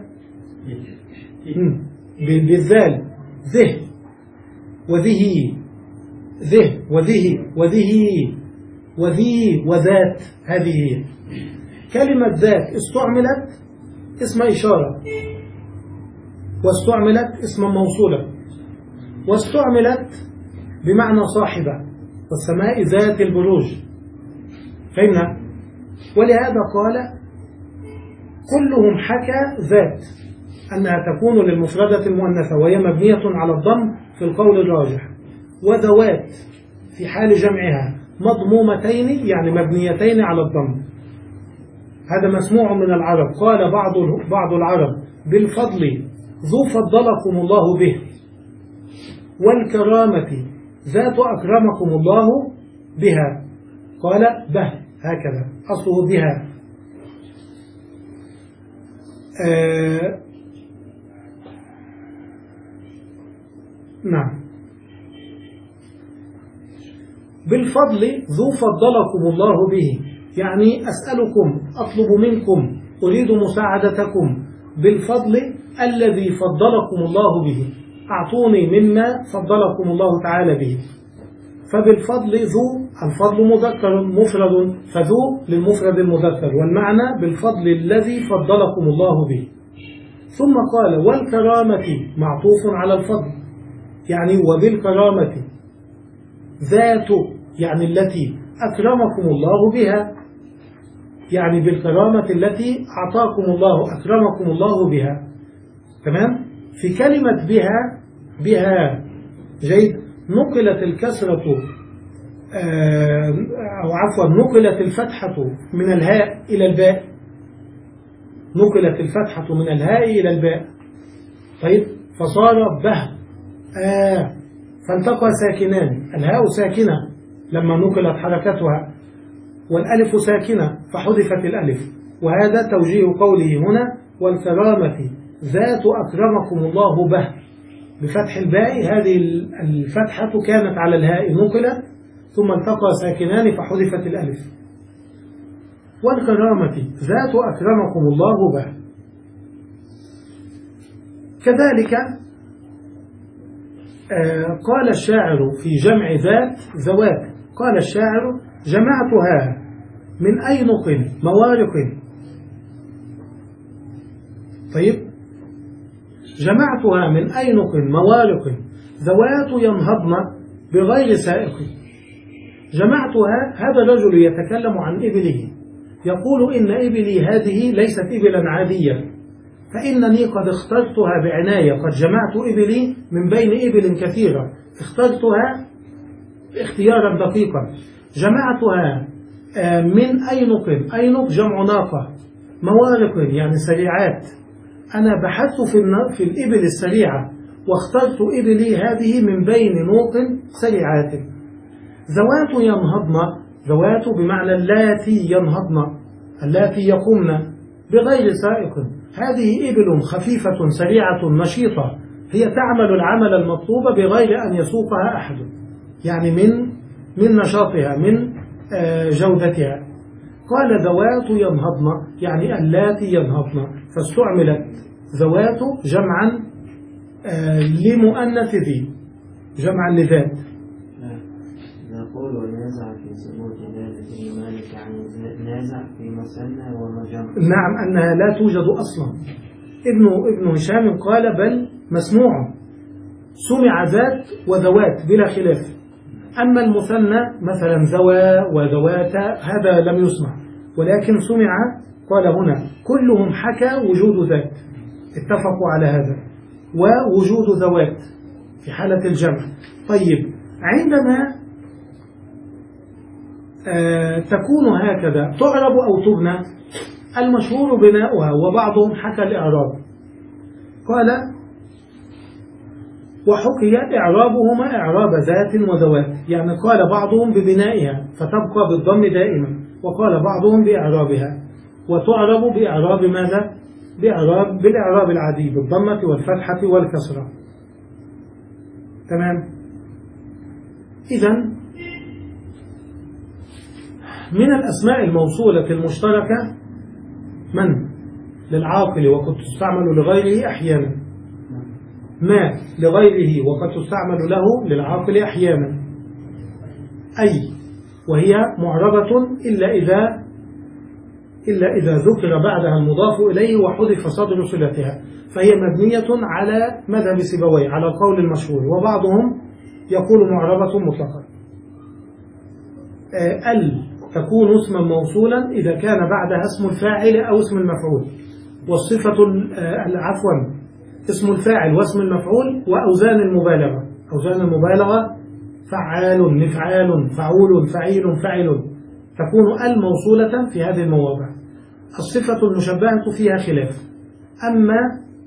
بالذال ذه وذه، ذه وذه وذه وذي وذات. هذه كلمة ذات استعملت اسم إشارة، واستعملت اسم موصولة، واستعملت بمعنى صاحبة، والسماء ذات البروج. فهمنا؟ ولهذا قال كلهم حكى ذات أنها تكون للمفردة المؤنثة وهي مبنية على الضم في القول الراجح، وذوات في حال جمعها مضمومتين يعني مبنيتين على الضم. هذا مسموع من العرب. قال بعض بعض العرب بالفضل ذو فضلكم الله به، والكرامة ذات أكرمكم الله بها. قال به، هكذا أصله بها. آه نعم. بالفضل ذو فضلكم الله به، يعني أسألكم، أطلب منكم، أريد مساعدتكم بالفضل الذي فضلكم الله به، أعطوني مما فضلكم الله تعالى به. فبالفضل ذو، الفضل مذكر مفرد، فذو للمفرد المذكر، والمعنى بالفضل الذي فضلكم الله به. ثم قال والكرامة معطوف على الفضل، يعني وبالكرامة ذات يعني التي أكرمكم الله بها، يعني بالكرامة التي أعطاكم الله أكرمكم الله بها. تمام؟ في كلمة بها، بها جيد، نقلت الكسرة أو عفوا نقلت الفتحة من الهاء إلى الباء، نقلت الفتحة من الهاء إلى الباء. طيب فصار به آه، فالتقى ساكنان، الهاء ساكنة لما نقلت حركتها، والألف ساكنة فحذفت الألف. وهذا توجيه قوله هنا والكرامة ذات أكرمكم الله به بفتح الباء. هذه الفتحة كانت على الهاء نقلت ثم التقى ساكنان فحذفت الألف. والكرامة ذات أكرمكم الله به. كذلك آه قال الشاعر في جمع ذات ذوات، قال الشاعر جمعتها من أينق موارق. طيب جمعتها من أينق موارق ذوات ينهضن بغير سائق. جمعتها، هذا الرجل يتكلم عن إبله، يقول إن إبلي هذه ليست إبلا عادية، فإنني قد اخترتها بعناية، قد جمعت إبلي من بين إبل كثيرة، اخترتها اختيارا دقيقا. جمعتها من أينق، أينق جمع ناقة، موارق يعني سريعات. أنا بحثت في في الإبل السريعة واخترت إبلي هذه من بين نوق سريعات. ذوات ينهضن، ذوات بمعنى اللاتي ينهضن، اللاتي يقومن بغير سائق. هذه إبل خفيفة سريعة نشيطة، هي تعمل العمل المطلوب بغير أن يسوقها أحد، يعني من من نشاطها، من جودتها. قال ذوات ينهضن يعني اللاتي ينهضن، فاستعملت ذوات جمعا لمؤنث ذي، جمعا لذات. نقول ونازع في ثبوت ذات ابن مالك عن نازع في مثنى ومجمع. نعم، أنها لا توجد أصلا. ابن ابن هشام قال بل مسموع، سمع ذات وذوات بلا خلاف. أما المثنى مثلا ذوى وذواتا هذا لم يسمع، ولكن سمع. قال هنا كلهم حكى وجود ذات، اتفقوا على هذا، ووجود ذوات في حالة الجمع. طيب، عندما آه تكون هكذا تعرب أو تبنى، المشهور بناؤها وبعضهم حكى الإعراب. قال وحكي إعرابهما إعراب ذات وذوات، يعني قال بعضهم ببنائها فتبقى بالضم دائما، وقال بعضهم بإعرابها وتعرب بإعراب ماذا؟ بإعراب بالإعراب العادي بالضمة والفتحة والكسرة. تمام. إذن من الأسماء الموصولة المشتركة من للعاقل وقد تستعمل لغيره أحيانا، ما لغيره وقد تستعمل له للعاقل أحيانا، أي وهي معربة إلا إذا إلا إذا ذكر بعدها المضاف إليه وحذف صدر صلتها، فهي مبنية على مذهب سيبويه على القول المشهور، وبعضهم يقول معربة مطلقة. ال تكون اسما موصولا إذا كان بعدها اسم الفاعل أو اسم المفعول، والصفة عفوا اسم الفاعل واسم المفعول وأوزان المبالغة. أوزان المبالغة فعال مفعال فعول فعيل فعل، تكون الموصولة في هذه المواضع. الصفة المشبهة فيها خلاف. أما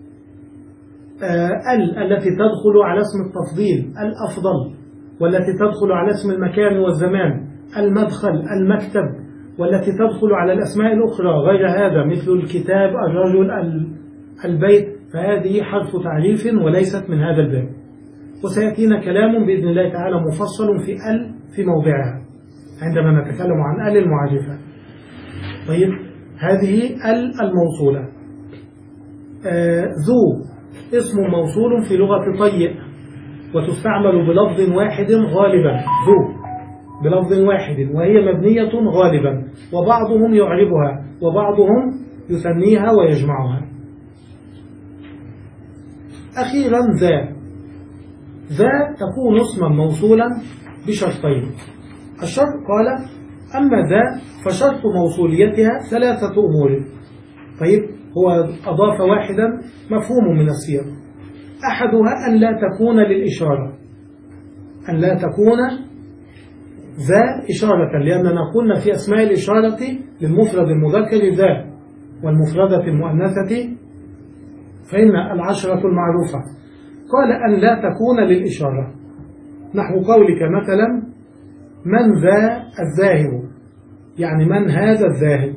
ال التي تدخل على اسم التفضيل الأفضل، والتي تدخل على اسم المكان والزمان المدخل المكتب، والتي تدخل على الأسماء الأخرى غير هذا مثل الكتاب الرجل البيت، فهذه حرف تعريف وليست من هذا الباب، وسيأتينا كلام بإذن الله تعالى مفصل في ال في موضعها عندما نتكلم عن ال المعرفة. طيب، هذه ال الموصولة. آه ذو اسم موصول في لغة طيء، وتستعمل بلفظ واحد غالبا، ذو بلفظ واحد، وهي مبنية غالبا، وبعضهم يعربها وبعضهم يثنيها ويجمعها. أخيرا ذا. ذا تكون اسما موصولا بشرطين. الشرط قال أما ذا فشرط موصوليتها ثلاثة أمور. طيب، هو أضاف واحدا مفهوم من السياق. أحدها أن لا تكون للإشارة، أن لا تكون ذا إشارة، لأننا قلنا في أسماء الإشارة للمفرد المذكر ذا والمفردة المؤنثة فإن العشرة المعروفة. قال أن لا تكون للإشارة، نحو قولك مثلا من ذا الذاهب، يعني من هذا الذاهب.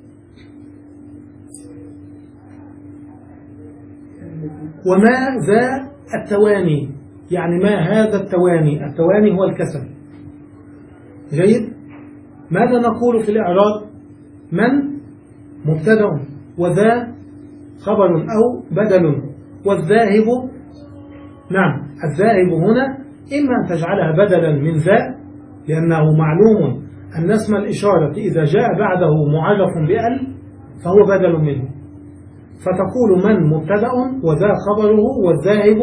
وما ذا التواني، يعني ما هذا التواني. التواني هو الكسل. جيد. ماذا نقول في الإعراب؟ من مبتدأ وذا خبر أو بدل، والذاهب نعم الذاهب هنا إما أن تجعلها بدلا من ذا، لأنه معلوم أن اسم الإشارة إذا جاء بعده معرف بأل فهو بدل منه، فتقول من مبتدأ وذا خبره والذاهب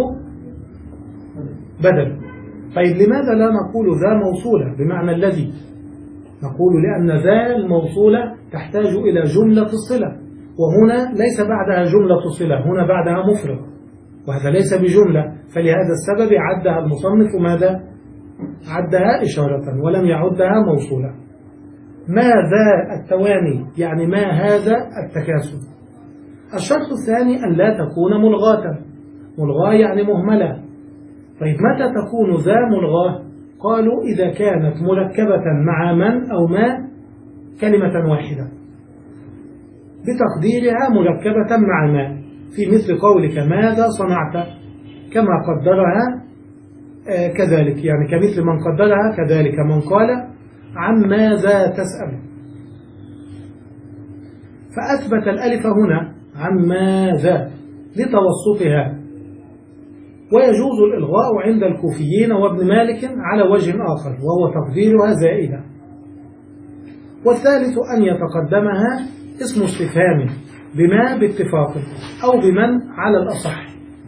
بدل. طيب، لماذا لا نقول ذا موصولة بمعنى الذي؟ نقول لأن ذا الموصولة تحتاج إلى جملة الصلة، وهنا ليس بعدها جملة الصلة، هنا بعدها مفرد، وهذا ليس بجملة، فلهذا السبب عدها المصنف ماذا؟ عدها إشارة ولم يعدها موصولة. ما ذا التواني، يعني ما هذا التكاسل. الشرط الثاني أن لا تكون ملغاة. ملغاة يعني مهملة. طيب، متى تكون ذا ملغاة؟ قالوا إذا كانت مركبة مع من أو ما كلمة واحدة، بتقديرها مركبة مع ما، في مثل قولك ماذا صنعت، كما قدرها آه كذلك، يعني كمثل من قدرها كذلك من قال عن ماذا تسأل، فأثبت الألف هنا عن ماذا لتوسطها. ويجوز الإلغاء عند الكوفيين وابن مالك على وجه آخر وهو تقديرها زائدة. والثالث أن يتقدمها اسم استفهام بما باتفاق أو بمن على الأصح.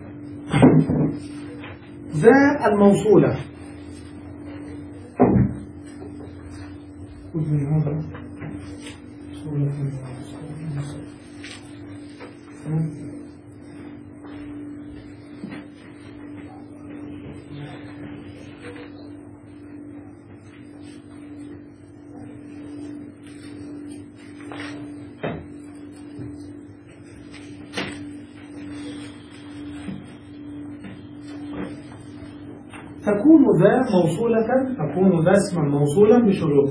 ذا الموصولة تكون ذا موصولة تكون ذا اسما موصولا بشروط.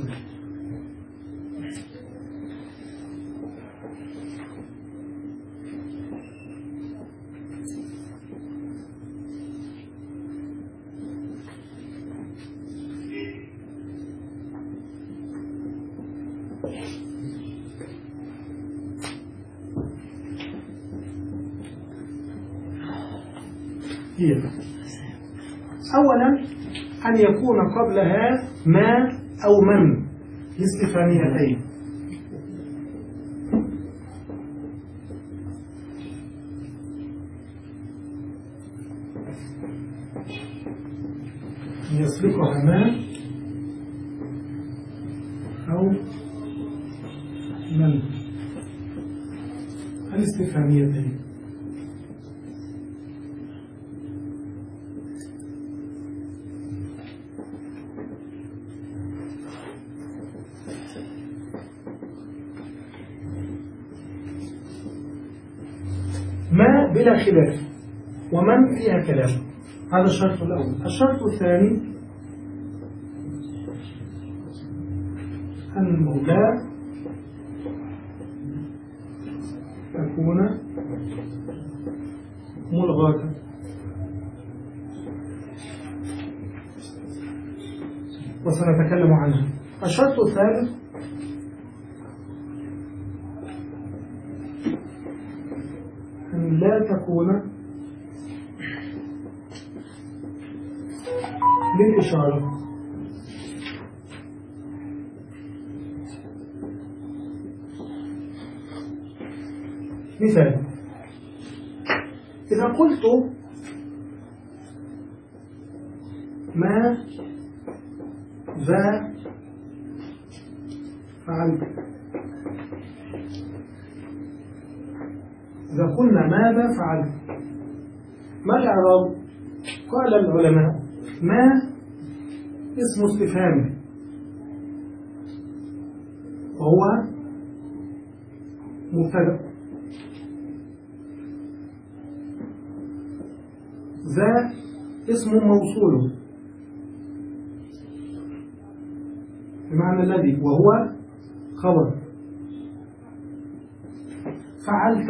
أولا أن يكون قبلها ما أو من لاستفهاميتين. يسبقها ما أو من الاستفهاميتين. ما بلا خلاف ومن فيها كلام، هذا الشرط الأول. الشرط الثاني أن لا تكون ملغاة. وسنتكلم عنها. الشرط الثالث أن لا تكون للإشارة. مثال: إذا قلت ما ذا فعلت، إذا قلنا ماذا فعلت ما الإعراب؟ قال العلماء: ما اسم استفهام وهو مبتدأ، ذا اسم موصول بمعنى الذي وهو خبر، فعلت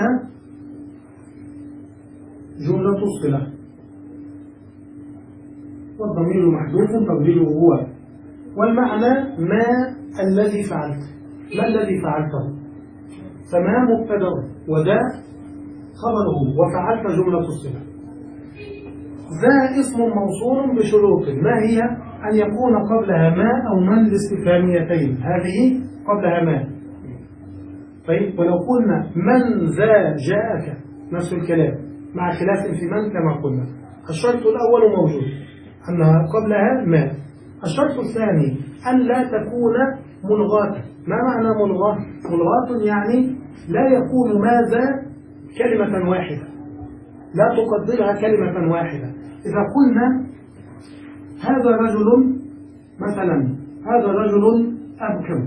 جملة الصلة والضمير محذوف تقديره هو، والمعنى ما الذي فعلت، ما الذي فعلته، فما مبتدأ وذا خبره وفعلت جملة الصلة. ذا اسم موصول بشروط، ما هي؟ أن يكون قبلها ما أو من الاستفهاميتين، هذه قبلها ما. طيب، ولو قلنا من ذا جاءك نفس الكلام مع خلاف في من كما قلنا. الشرط الأول موجود أنها قبلها ما. الشرط الثاني أن لا تكون ملغاة. ما معنى ملغاة؟ ملغاة يعني لا يكون ماذا كلمة واحدة، لا تقدرها كلمة واحدة. إذا قلنا هذا رجل مثلا، هذا رجل أبكم،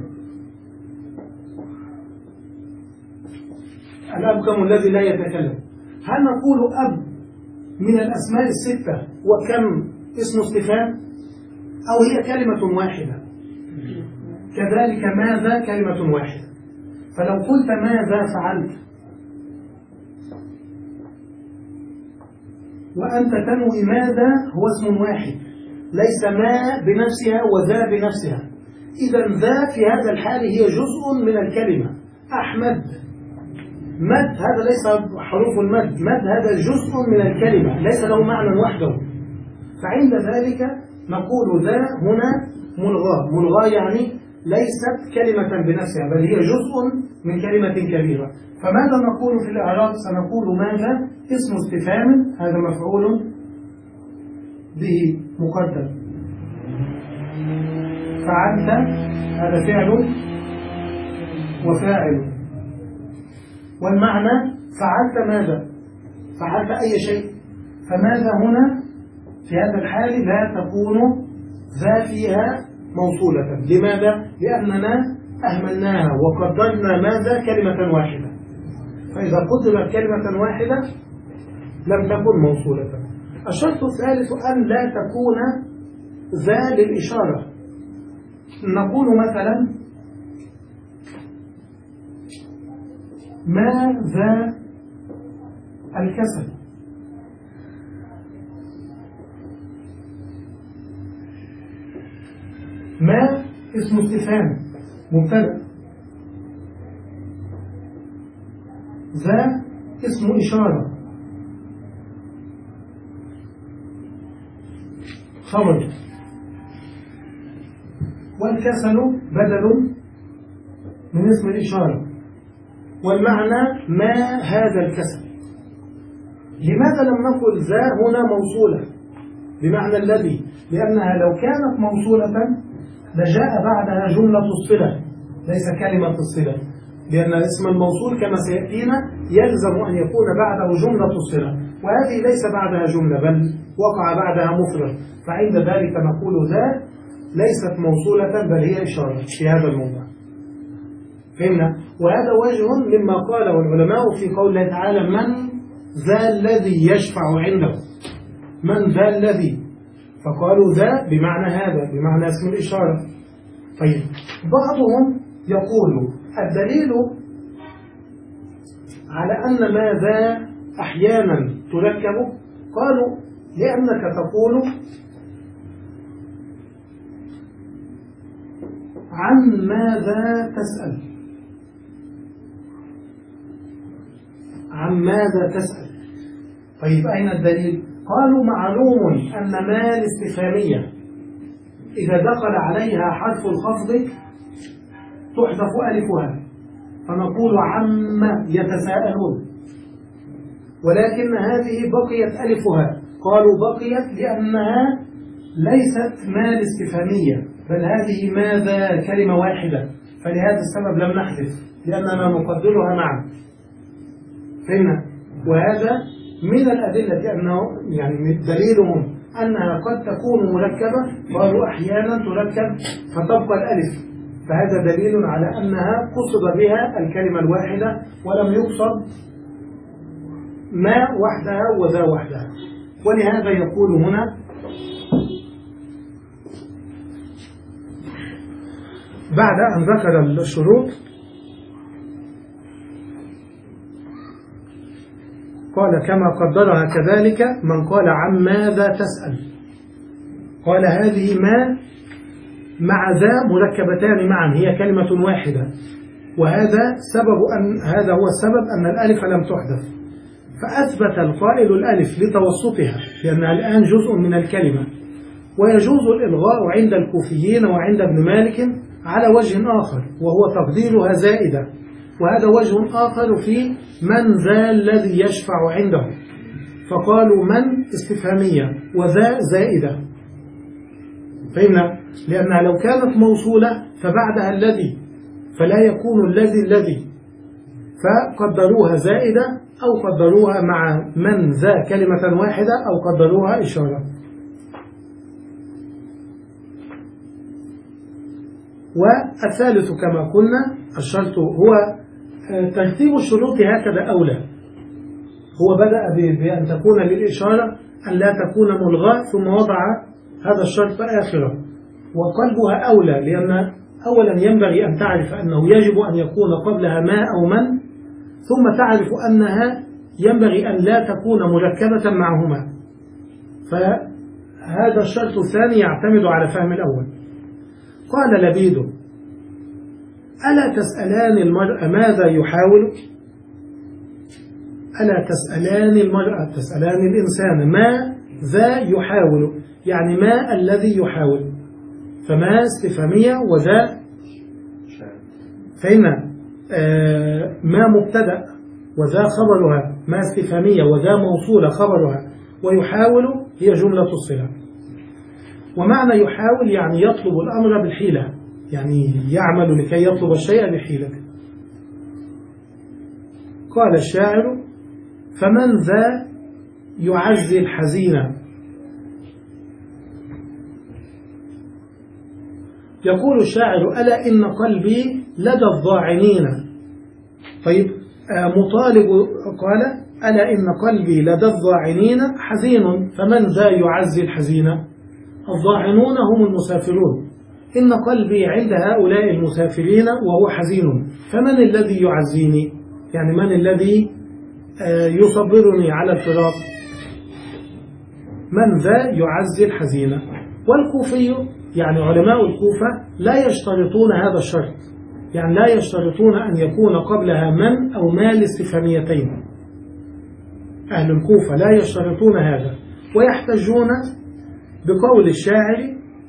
الأبكم الذي لا يتكلم، هل نقول أب من الأسماء الستة وكم اسم استفهام، أو هي كلمة واحدة؟ كذلك ماذا كلمة واحدة. فلو قلت ماذا فعلت وأنت تنوي ماذا هو اسم واحد، ليس ما بنفسها وذا بنفسها. إذا ذا في هذا الحال هي جزء من الكلمة. أحمد مد هذا ليس حروف المد، مد هذا جزء من الكلمة ليس له معنى وحده. فعند ذلك نقول ذا هنا ملغاة. ملغاة يعني ليست كلمة بنفسها بل هي جزء من كلمة كبيرة. فماذا نقول في الإعراب؟ سنقول ماذا اسم استفهام، هذا مفعول به مقدر، فعلت هذا فعل وفاعل، والمعنى فعلت ماذا؟ فعلت أي شيء. فماذا هنا في هذا الحال لا تكون ذا فيها موصولة. لماذا؟ لأننا أهملناها وقدرنا ماذا كلمة واحدة، فإذا قدرت كلمة واحدة لم تكن موصولة. الشرط الثالث أن لا تكون ذا للإشارة. نقول مثلا ماذا الكسل، ما اسم استفهام مبتدأ، ذا اسم إشارة خبر، والكسل بدل من اسم الإشارة، والمعنى ما هذا الكسل. لماذا لم نقل ذا هنا موصولة بمعنى الذي؟ لأنها لو كانت موصولة لجاء بعدها جملة الصلة ليس كلمة الصلة، لأن اسم الموصول كما سيأتينا يلزم أن يكون بعده جملة الصلة، وهذه ليس بعدها جملة بل وقع بعدها مفرد، فعند ذلك نقول ذا ليست موصولة بل هي إشارة في هذا الموضع. فهمنا؟ وهذا وجه مما قاله العلماء في قوله تعالى من ذا الذي يشفع عنده، من ذا الذي، فقالوا ذا بمعنى هذا بمعنى اسم الإشارة. طيب بعضهم يقول الدليل على أن ما ذا أحيانا تركب، قالوا لأنك تقول عن ماذا تسأل، عن ماذا تسأل. طيب أين الدليل؟ قالوا معلوم أن ما الاستفهامية إذا دخل عليها حرف الخفض تحذف ألفها، فنقول عما يتساءلون، ولكن هذه بقيت ألفها. قالوا بقيت لأنها ليست ما الاستفهامية بل هذه ماذا كلمة واحدة، فلهذا السبب لم نحذف لأننا نقدرها معا. فهمنا؟ وهذا من الأدلة أنه يعني دليلهم أنها قد تكون مركبة، قالوا أحيانا تركب فتبقى الألف، فهذا دليل على أنها قصد بها الكلمة الواحدة ولم يقصد ما وحدها وذا وحدها. ولهذا يقول هنا بعد أن ذكر الشروط قال كما قدرها كذلك من قال عن ماذا تسأل، قال هذه ما مع ذا مركبتان معا هي كلمة واحدة، وهذا سبب أن هذا هو السبب أن الألف لم تحذف، فأثبت القائل الألف لتوسطها لأنها الآن جزء من الكلمة. ويجوز الإلغاء عند الكوفيين وعند ابن مالك على وجه آخر وهو تقديرها زائدة، وهذا وجه آخر في من ذا الذي يشفع عنده، فقالوا من استفهامية وذا زائدة. فهمنا؟ لأنها لو كانت موصولة فبعدها الذي فلا يكون الذي الذي، فقدروها زائدة أو قدروها مع من ذا كلمة واحدة أو قدروها إشارة. والثالث كما قلنا الشرط هو ترتيب الشروط هكذا أولى، هو بدأ بأن تكون للإشارة أن لا تكون ملغاة ثم وضع هذا الشرط آخرة، وقلبها أولى لأن أولا ينبغي أن تعرف أنه يجب أن يكون قبلها ما أو من، ثم تعرف أنها ينبغي أن لا تكون مركبة معهما. فهذا الشرط الثاني يعتمد على فهم الأول. قال لبيد ألا تسألان المرء ماذا يحاول؟ ألا تسألان المرأة تسألان الإنسان ما ذا يحاول، يعني ما الذي يحاول، فما استفهامية وذا فإن آه ما مبتدأ وذا خبرها، ما استفهامية وذا موصولة خبرها، ويحاول هي جملة الصلة. ومعنى يحاول يعني يطلب الأمر بالحيلة، يعني يعمل لكي يطلب الشيء بحيلة. قال الشاعر فمن ذا يعزي الحزين. يقول الشاعر ألا إن قلبي لدى الضاعنين. طيب مطالب قال ألا إن قلبي لدى الضاعنين حزين، فمن ذا يعزي الحزين؟ الضاعنون هم المسافرون، إن قلبي عند هؤلاء المسافرين وهو حزين، فمن الذي يعزيني؟ يعني من الذي يصبرني على الفراق؟ من ذا يعزي الحزين. والكوفي يعني علماء الكوفة لا يشترطون هذا الشرط، يعني لا يشترطون أن يكون قبلها من أو ما الاستفهاميتين. أهل الكوفة لا يشترطون هذا، ويحتجون بقول الشاعر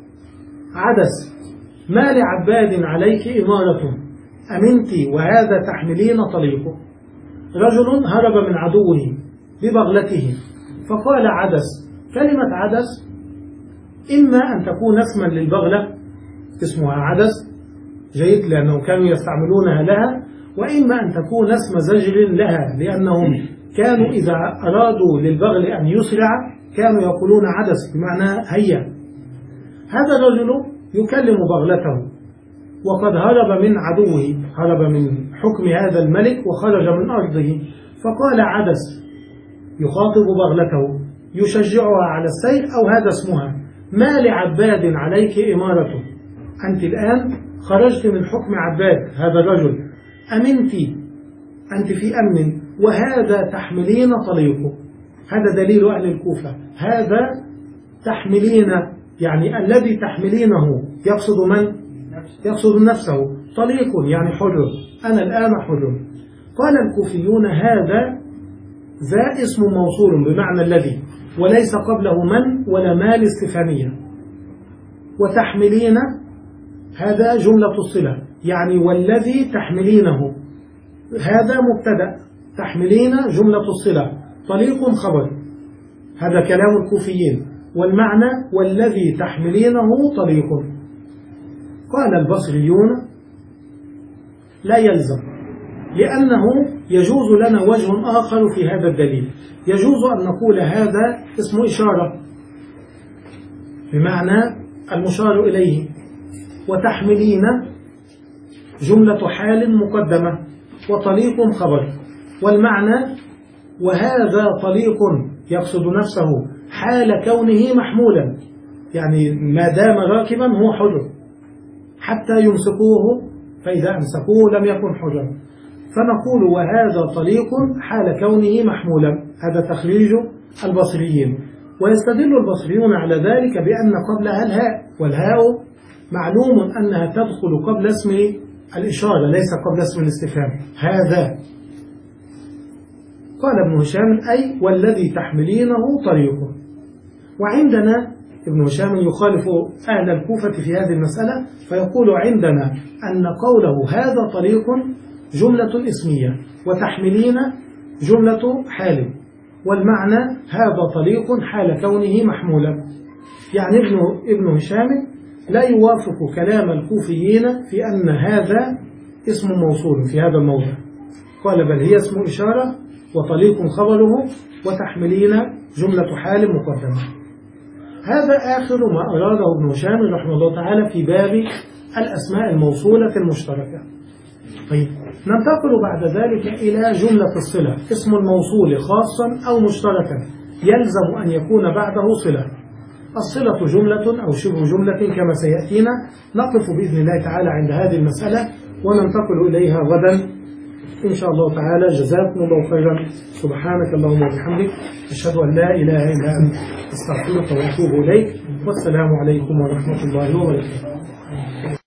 عدس ما لعباد عليك إمارة أمنت وهذا تحملين طليق. رجل هرب من عدوه ببغلته فقال عدس. كلمة عدس إما أن تكون اسما للبغلة اسمها عدس جيد لأنهم كانوا يستعملونها لها، وإما أن تكون اسم زجر لها لأنهم كانوا إذا أرادوا للبغل أن يسرع كانوا يقولون عدس بمعنى هيا. هذا الرجل يكلم بغلته وقد هرب من عدوه، هرب من حكم هذا الملك وخرج من أرضه، فقال عدس يخاطب بغلته يشجعها على السير، أو هذا اسمها ما لعباد عليك إمارة. أنت الآن خرجت من حكم عباد هذا الرجل، أمنت أنت في أمن، وهذا تحملين طليقه. هذا دليل أهل الكوفة، هذا تحملين يعني الذي تحملينه يقصد من؟ يقصد نفسه. طليق يعني حر، أنا الآن حر. قال الكوفيون هذا ذا اسم موصول بمعنى الذي، وليس قبله من ولا ما الاستفهامية. وتحملين هذا جملة الصلة، يعني والذي تحملينه هذا مبتدأ، تحملين جملة الصلة، طليق خبر. هذا كلام الكوفيين، والمعنى والذي تحملينه طليق. قال البصريون لا يلزم، لأنه يجوز لنا وجه آخر في هذا الدليل. يجوز أن نقول هذا اسم إشارة بمعنى المشار إليه، وتحملين جملة حال مقدمة، وطليق خبر. والمعنى وهذا طليق يقصد نفسه حال كونه محمولا، يعني ما دام راكبا هو حر حتى يمسكوه، فإذا أمسكوه لم يكن حرا. فنقول وهذا طليق حال كونه محمولا. هذا تخريج البصريين. ويستدل البصريون على ذلك بأن قبلها الهاء، والهاء معلوم أنها تدخل قبل اسم الإشارة ليس قبل اسم الاستفهام. هذا قال ابن هشام أي والذي تحملينه طريق. وعندنا ابن هشام يخالف أهل الكوفة في هذه المسألة، فيقول عندنا أن قوله هذا طريق جملة اسمية، وتحملين جملة حال، والمعنى هذا طريق حال كونه محمولا. يعني ابن, ابن هشام لا يوافق كلام الكوفيين في أن هذا اسم موصول في هذا الموضع. قال بل هي اسم إشارة وطليق خبره وتحملين جملة حال مقدمة. هذا آخر ما أراده ابن هشام رحمه الله تعالى في باب الأسماء الموصولة المشتركة. طيب ننتقل بعد ذلك إلى جملة الصلة. اسم الموصول خاصا أو مشتركا يلزم أن يكون بعده صلة. الصلة جملة أو شبه جملة كما سيأتينا. نقف بإذن الله تعالى عند هذه المسألة وننتقل إليها غدا إن شاء الله تعالى. جزاكم الله خيرا. سبحانك اللهم وبحمدك أشهد أن لا إله إلا أنت أستغفرك وأتوب إليك. والسلام عليكم ورحمة الله وبركاته.